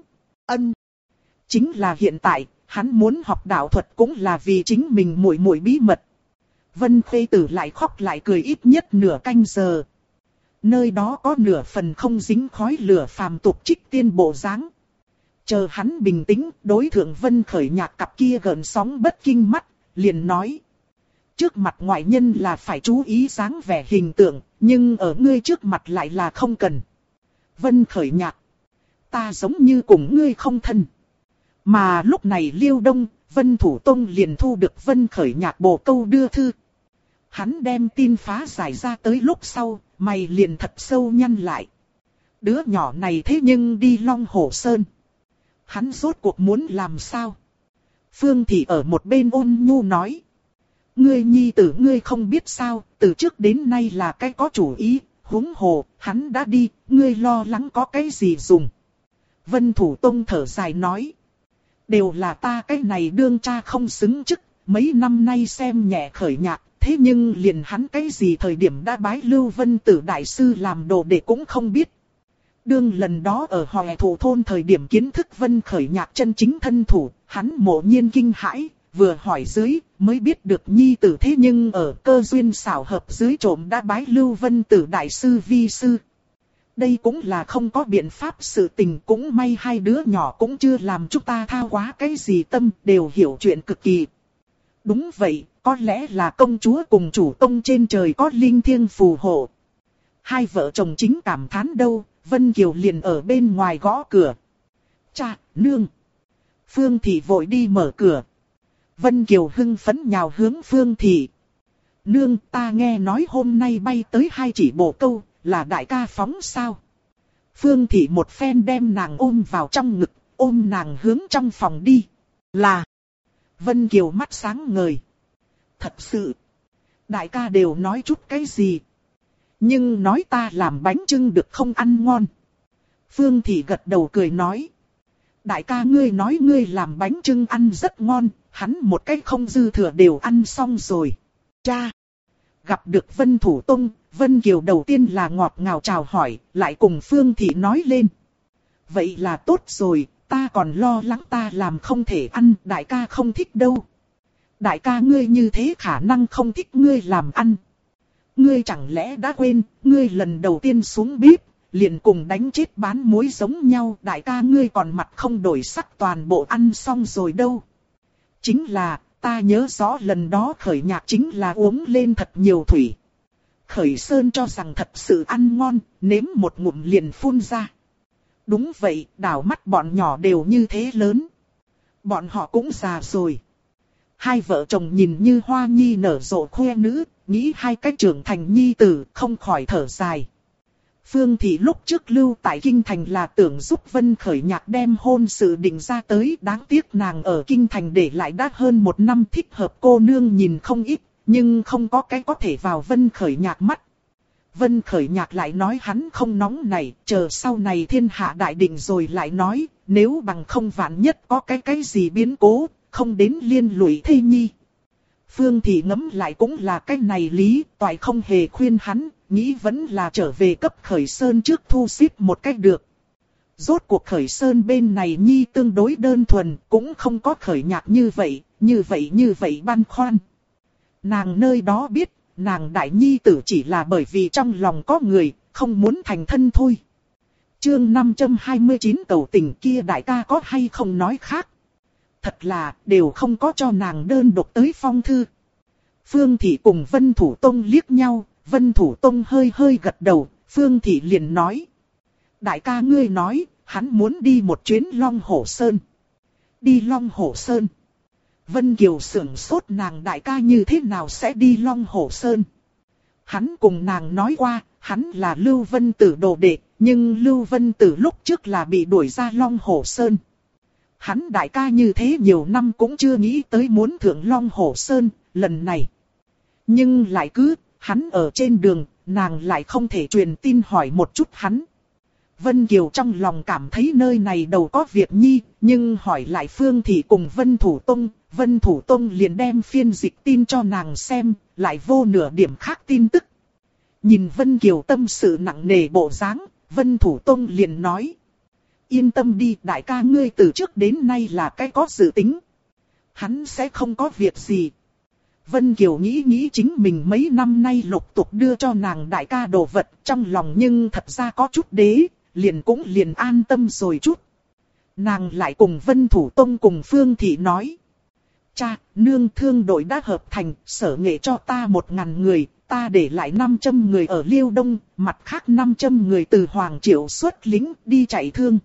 Chính là hiện tại, hắn muốn học đạo thuật cũng là vì chính mình muội muội bí mật. Vân Khê Tử lại khóc lại cười ít nhất nửa canh giờ. Nơi đó có nửa phần không dính khói lửa phàm tục trích tiên bộ dáng. Chờ hắn bình tĩnh, đối thượng Vân Khởi Nhạc cặp kia gợn sóng bất kinh mắt, liền nói. Trước mặt ngoại nhân là phải chú ý dáng vẻ hình tượng, nhưng ở ngươi trước mặt lại là không cần. Vân Khởi Nhạc, ta giống như cùng ngươi không thân. Mà lúc này Liêu Đông, Vân Thủ Tông liền thu được Vân Khởi Nhạc bồ câu đưa thư. Hắn đem tin phá giải ra tới lúc sau, mày liền thật sâu nhăn lại. Đứa nhỏ này thế nhưng đi Long Hổ Sơn. Hắn rốt cuộc muốn làm sao? Phương Thị ở một bên ôn nhu nói. Ngươi nhi tử ngươi không biết sao, từ trước đến nay là cái có chủ ý, huống hồ, hắn đã đi, ngươi lo lắng có cái gì dùng. Vân Thủ Tông thở dài nói. Đều là ta cái này đương cha không xứng chức, mấy năm nay xem nhẹ Khởi Nhạc, thế nhưng liền hắn cái gì thời điểm đã bái Lưu Vân Tử đại sư làm đồ đệ cũng không biết. Đương lần đó ở Hoè Thổ thôn thời điểm kiến thức Vân Khởi Nhạc chân chính thân thủ, hắn mộ nhiên kinh hãi, vừa hỏi dưới mới biết được nhi tử thế nhưng ở cơ duyên xảo hợp dưới trộm đã bái Lưu Vân Tử đại sư vi sư. Đây cũng là không có biện pháp sự tình, cũng may hai đứa nhỏ cũng chưa làm chúng ta thao quá cái gì tâm, đều hiểu chuyện cực kỳ. Đúng vậy, có lẽ là công chúa cùng chủ tông trên trời có linh thiêng phù hộ. Hai vợ chồng chính cảm thán đâu, Vân Kiều liền ở bên ngoài gõ cửa. Cha, nương. Phương Thị vội đi mở cửa. Vân Kiều hưng phấn nhào hướng Phương Thị. Nương, ta nghe nói hôm nay bay tới 2 chỉ bồ câu, là đại ca phóng sao? Phương Thị một phen đem nàng ôm vào trong ngực, ôm nàng hướng trong phòng đi. Là. Vân Kiều mắt sáng ngời. Thật sự. Đại ca đều nói chút cái gì? Nhưng nói ta làm bánh chưng được không ăn ngon. Phương Thị gật đầu cười nói. Đại ca ngươi nói ngươi làm bánh chưng ăn rất ngon, hắn một cái không dư thừa đều ăn xong rồi. Cha. Gặp được Vân Thủ Tông, Vân Kiều đầu tiên là ngọt ngào chào hỏi, lại cùng Phương Thị nói lên. Vậy là tốt rồi, ta còn lo lắng ta làm không thể ăn, đại ca không thích đâu. Đại ca ngươi như thế khả năng không thích ngươi làm ăn. Ngươi chẳng lẽ đã quên, ngươi lần đầu tiên xuống bếp, liền cùng đánh chết bán muối giống nhau, đại ca ngươi còn mặt không đổi sắc toàn bộ ăn xong rồi đâu. Chính là, ta nhớ rõ lần đó Khởi Nhạc chính là uống lên thật nhiều thủy. Khởi Sơn cho rằng thật sự ăn ngon, nếm một ngụm liền phun ra. Đúng vậy, đảo mắt bọn nhỏ đều như thế lớn. Bọn họ cũng già rồi. Hai vợ chồng nhìn như hoa nhi nở rộ khoe nữ, nghĩ hai cái trưởng thành nhi tử, không khỏi thở dài. Phương Thị lúc trước lưu tại Kinh Thành là tưởng giúp Vân Khởi Nhạc đem hôn sự định ra tới, đáng tiếc nàng ở Kinh Thành để lại đã hơn 1 năm, thích hợp cô nương nhìn không ít, nhưng không có cái có thể vào Vân Khởi Nhạc mắt. Vân Khởi Nhạc lại nói hắn không nóng này, chờ sau này thiên hạ đại định rồi lại nói, nếu bằng không vạn nhất có cái gì biến cố, không đến liên lụy thê nhi. Phương Thị ngẫm lại cũng là cái này lý, toại không hề khuyên hắn, nghĩ vẫn là trở về cấp Khởi Sơn trước thu xếp một cách được. Rốt cuộc Khởi Sơn bên này nhi tương đối đơn thuần, cũng không có Khởi Nhạc như vậy băn khoăn. Nàng nơi đó biết, nàng đại nhi tử chỉ là bởi vì trong lòng có người, không muốn thành thân thôi. Chương 529 cầu tình kia đại ca có hay không nói khác. Thật là, đều không có cho nàng đơn độc tới phong thư. Phương Thị cùng Vân Thủ Tông liếc nhau, Vân Thủ Tông hơi gật đầu, Phương Thị liền nói. Đại ca ngươi nói, hắn muốn đi một chuyến Long Hổ Sơn. Đi Long Hổ Sơn. Vân Kiều sửng sốt, nàng đại ca như thế nào sẽ đi Long Hổ Sơn. Hắn cùng nàng nói qua, hắn là Lưu Vân Tử đồ đệ, nhưng Lưu Vân Tử lúc trước là bị đuổi ra Long Hổ Sơn. Hắn đại ca như thế nhiều năm cũng chưa nghĩ tới muốn thượng Long Hổ Sơn, lần này. Nhưng lại cứ, hắn ở trên đường, nàng lại không thể truyền tin hỏi một chút hắn. Vân Kiều trong lòng cảm thấy nơi này đầu có việc nhi, nhưng hỏi lại Phương Thị cùng Vân Thủ Tông liền đem phiên dịch tin cho nàng xem, lại vô nửa điểm khác tin tức. Nhìn Vân Kiều tâm sự nặng nề bộ dáng, Vân Thủ Tông liền nói. Yên tâm đi, đại ca ngươi từ trước đến nay là cái có dự tính. Hắn sẽ không có việc gì. Vân Kiều nghĩ chính mình mấy năm nay lục tục đưa cho nàng đại ca đồ vật trong lòng, nhưng thật ra có chút đế, liền an tâm rồi chút. Nàng lại cùng Vân Thủ Tông cùng Phương Thị nói. Cha, nương thương đội đã hợp thành, sở nghệ cho ta 1000 người, ta để lại 500 người ở Liêu Đông, mặt khác 500 người từ Hoàng Triệu xuất lính đi chạy thương.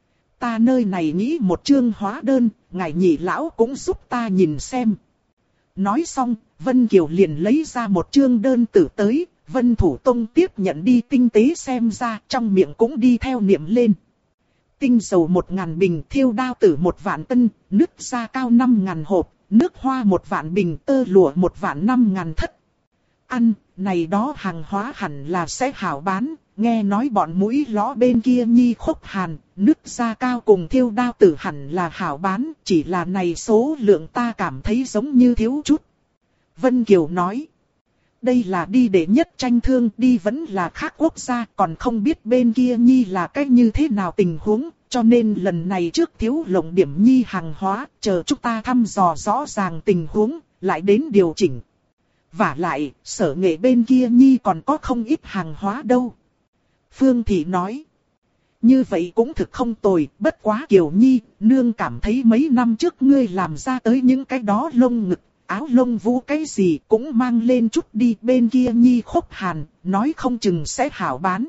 Ta nơi này nghĩ một chương hóa đơn, ngài nhị lão cũng giúp ta nhìn xem. Nói xong, Vân Kiều liền lấy ra một chương đơn tử tới, Vân Thủ Tông tiếp nhận đi tinh tế xem ra, trong miệng cũng đi theo niệm lên. Tinh dầu 1000 bình, thiêu đao tử 1.000 cân, nước da cao 5000 hộp, nước hoa 1.000 bình, tơ lụa 1.005.000 thất. Ăn, này đó hàng hóa hẳn là sẽ hảo bán, nghe nói bọn mũi lõ bên kia nhi khốc hàn, nước da cao cùng thiêu đao tử hẳn là hảo bán, chỉ là này số lượng ta cảm thấy giống như thiếu chút. Vân Kiều nói, đây là đi để nhất tranh thương, đi vẫn là khác quốc gia, còn không biết bên kia nhi là cách như thế nào tình huống, cho nên lần này trước thiếu lộng điểm nhi hàng hóa, chờ chúng ta thăm dò rõ ràng tình huống, lại đến điều chỉnh. Vả lại, sở nghệ bên kia nhi còn có không ít hàng hóa đâu. Phương Thị nói, như vậy cũng thực không tồi, bất quá Kiều Nhi, nương cảm thấy mấy năm trước ngươi làm ra tới những cái đó lông ngực, áo lông vũ cái gì cũng mang lên chút đi, bên kia nhi khốc hàn, nói không chừng sẽ hảo bán.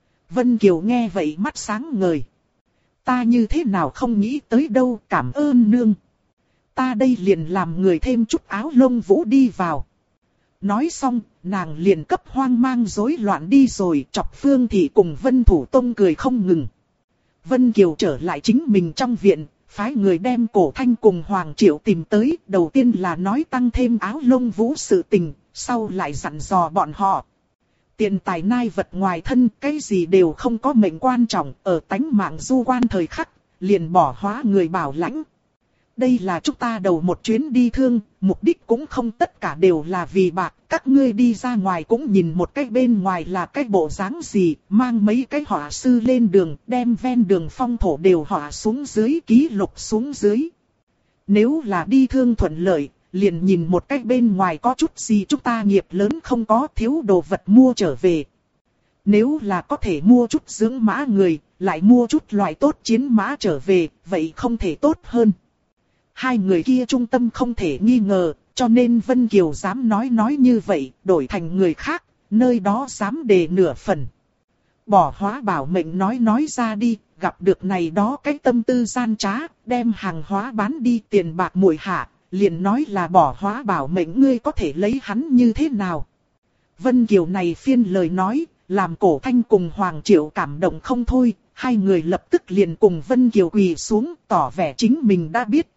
Vân Kiều nghe vậy mắt sáng ngời. Ta như thế nào không nghĩ tới đâu, cảm ơn nương. Ta đây liền làm người thêm chút áo lông vũ đi vào. Nói xong, nàng liền cấp hoang mang rối loạn đi rồi, chọc Phương Thị cùng Vân Thủ Tông cười không ngừng. Vân Kiều trở lại chính mình trong viện, phái người đem Cổ Thanh cùng Hoàng Triệu tìm tới, đầu tiên là nói tăng thêm áo lông vũ sự tình, sau lại dặn dò bọn họ. Tiền tài nai vật ngoài thân, cái gì đều không có mệnh quan trọng, ở tánh mạng du quan thời khắc, liền bỏ hóa người bảo lãnh. Đây là chúng ta đầu một chuyến đi thương, mục đích cũng không tất cả đều là vì bạc, các ngươi đi ra ngoài cũng nhìn một cái bên ngoài là cái bộ dáng gì, mang mấy cái họa sư lên đường, đem ven đường phong thổ đều họa xuống dưới, ký lục xuống dưới. Nếu là đi thương thuận lợi, liền nhìn một cái bên ngoài có chút gì chúng ta nghiệp lớn không có, thiếu đồ vật mua trở về. Nếu là có thể mua chút dưỡng mã người, lại mua chút loại tốt chiến mã trở về, vậy không thể tốt hơn. Hai người kia trung tâm không thể nghi ngờ, cho nên Vân Kiều dám nói như vậy, đổi thành người khác, nơi đó dám đề nửa phần. Bỏ hóa bảo mệnh nói ra đi, gặp được này đó cái tâm tư gian trá, đem hàng hóa bán đi tiền bạc muội hạ, liền nói là bỏ hóa bảo mệnh, ngươi có thể lấy hắn như thế nào. Vân Kiều này phiên lời nói, làm Cổ Thanh cùng Hoàng Triệu cảm động không thôi, hai người lập tức liền cùng Vân Kiều quỳ xuống, tỏ vẻ chính mình đã biết.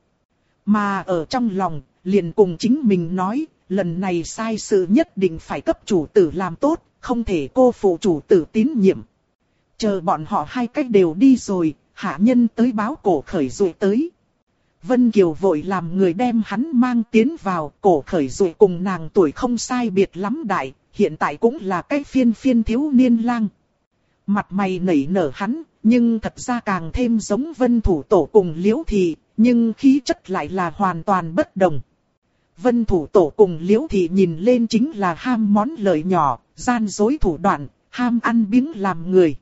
Mà ở trong lòng, liền cùng chính mình nói, lần này sai sự nhất định phải cấp chủ tử làm tốt, không thể cô phụ chủ tử tín nhiệm. Chờ bọn họ hai cách đều đi rồi, hạ nhân tới báo Cổ Khởi Duệ tới. Vân Kiều vội làm người đem hắn mang tiến vào, Cổ Khởi Duệ cùng nàng tuổi không sai biệt lắm đại, hiện tại cũng là cái phiên thiếu niên lang. Mặt mày nảy nở hắn, nhưng thật ra càng thêm giống Vân Thủ Tổ cùng Liễu Thị, nhưng khí chất lại là hoàn toàn bất đồng. Vân Thủ Tổ cùng Liễu Thị nhìn lên chính là ham món lợi nhỏ, gian dối thủ đoạn, ham ăn biếng làm người.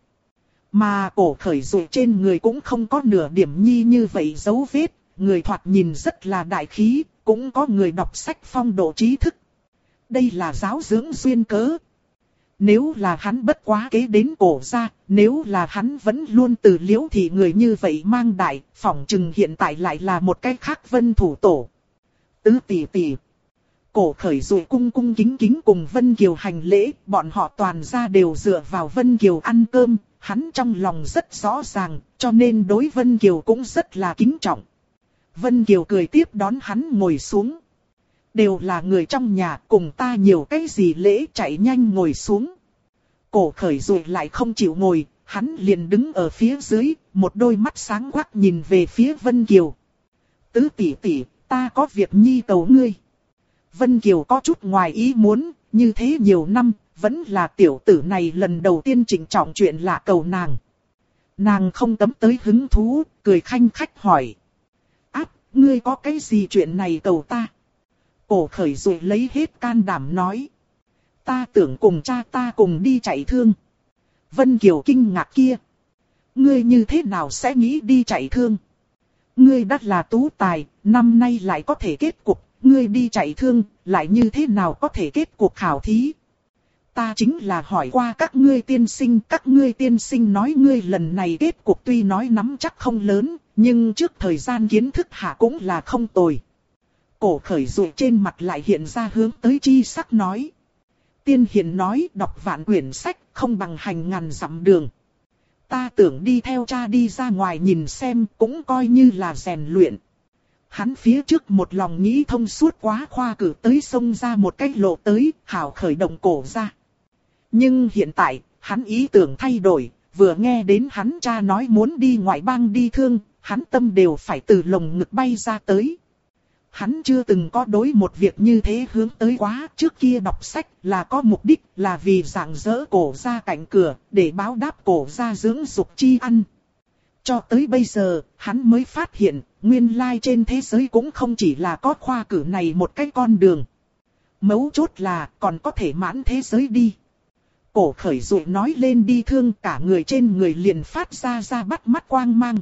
Mà Cổ Khởi Duệ trên người cũng không có nửa điểm nhi như vậy dấu vết, người thoạt nhìn rất là đại khí, cũng có người đọc sách phong độ trí thức. Đây là giáo dưỡng duyên cớ. Nếu là hắn bất quá kế đến Cổ gia, nếu là hắn vẫn luôn từ Liễu Thị người như vậy mang đại, phỏng chừng hiện tại lại là một cái khác Vân Thủ Tổ. Tứ tỷ. Cổ Khởi Duệ cung kính cùng Vân Kiều hành lễ, bọn họ toàn ra đều dựa vào Vân Kiều ăn cơm, hắn trong lòng rất rõ ràng, cho nên đối Vân Kiều cũng rất là kính trọng. Vân Kiều cười tiếp đón hắn ngồi xuống. Đều là người trong nhà, cùng ta nhiều cái gì lễ, chạy nhanh ngồi xuống. Cổ Khởi Duệ lại không chịu ngồi, hắn liền đứng ở phía dưới, một đôi mắt sáng quắc nhìn về phía Vân Kiều. Tứ tỷ, ta có việc nhi cầu ngươi. Vân Kiều có chút ngoài ý muốn, như thế nhiều năm, vẫn là tiểu tử này lần đầu tiên trịnh trọng chuyện lạ cầu nàng. Nàng không tấm tới hứng thú, cười khanh khách hỏi. Áp, ngươi có cái gì chuyện này cầu ta? Cổ Khởi Duệ lấy hết can đảm nói. Ta tưởng cùng cha ta cùng đi chạy thương. Vân Kiều kinh ngạc kia. Ngươi như thế nào sẽ nghĩ đi chạy thương? Ngươi đắt là tú tài, năm nay lại có thể kết cục. Ngươi đi chạy thương, lại như thế nào có thể kết cuộc khảo thí? Ta chính là hỏi qua các ngươi tiên sinh nói ngươi lần này kết cuộc tuy nói nắm chắc không lớn, nhưng trước thời gian kiến thức hạ cũng là không tồi. Cổ Khởi Duệ trên mặt lại hiện ra hướng tới chi sắc nói. Tiên hiền nói đọc vạn quyển sách không bằng hành ngàn dặm đường. Ta tưởng đi theo cha đi ra ngoài nhìn xem cũng coi như là rèn luyện. Hắn phía trước một lòng nghĩ thông suốt quá khoa cử tới xông ra một cách lộ tới, hảo khởi động cổ ra. Nhưng hiện tại, hắn ý tưởng thay đổi, vừa nghe đến hắn cha nói muốn đi ngoại bang đi thương, hắn tâm đều phải từ lồng ngực bay ra tới. Hắn chưa từng có đối một việc như thế hướng tới quá, trước kia đọc sách là có mục đích là vì rạng rỡ cổ ra cạnh cửa, để báo đáp cổ ra dưỡng dục chi ăn. Cho tới bây giờ, hắn mới phát hiện, nguyên lai trên thế giới cũng không chỉ là có khoa cử này một cái con đường. Mấu chốt là còn có thể mãn thế giới đi. Cổ khởi dụ nói lên đi thương, cả người trên người liền phát ra bắt mắt quang mang.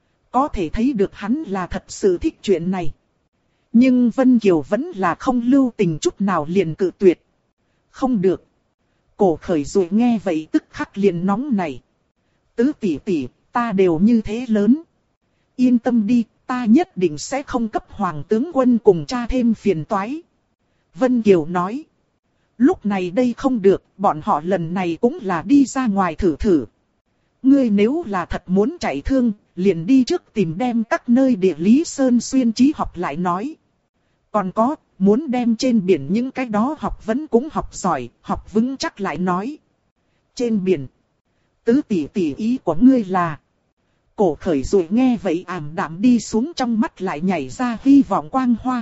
Có thể thấy được hắn là thật sự thích chuyện này. Nhưng Vân Kiều vẫn là không lưu tình chút nào liền cự tuyệt. Không được. Cổ khởi dụ nghe vậy tức khắc liền nóng này. Tứ tỷ tỷ, ta đều như thế lớn. Yên tâm đi, ta nhất định sẽ không cấp hoàng tướng quân cùng cha thêm phiền toái. Vân Kiều nói. Lúc này đây không được, bọn họ lần này cũng là đi ra ngoài thử thử. Ngươi nếu là thật muốn chạy thương, liền đi trước tìm đem các nơi địa lý sơn xuyên trí học lại nói. Còn có, muốn đem trên biển những cái đó học vẫn cũng học giỏi, học vững chắc lại nói. Trên biển, tứ tỷ tỷ ý của ngươi là... Cổ khởi rồi nghe vậy ảm đạm đi xuống, trong mắt lại nhảy ra hy vọng quang hoa.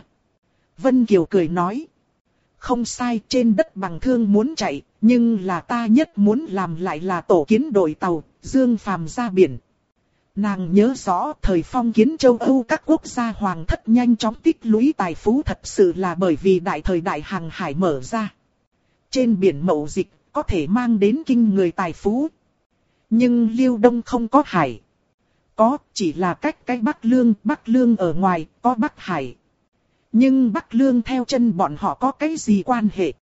Vân Kiều cười nói. Không sai, trên đất bằng thương muốn chạy, nhưng là ta nhất muốn làm lại là tổ kiến đội tàu, dương phàm ra biển. Nàng nhớ rõ thời phong kiến châu Âu các quốc gia hoàng thất nhanh chóng tích lũy tài phú thật sự là bởi vì đại thời đại hàng hải mở ra. Trên biển mậu dịch có thể mang đến kinh người tài phú. Nhưng Liêu Đông không có hải. Có chỉ là cách cái Bắc Lương ở ngoài có Bắc Hải. Nhưng Bắc Lương theo chân bọn họ có cái gì quan hệ?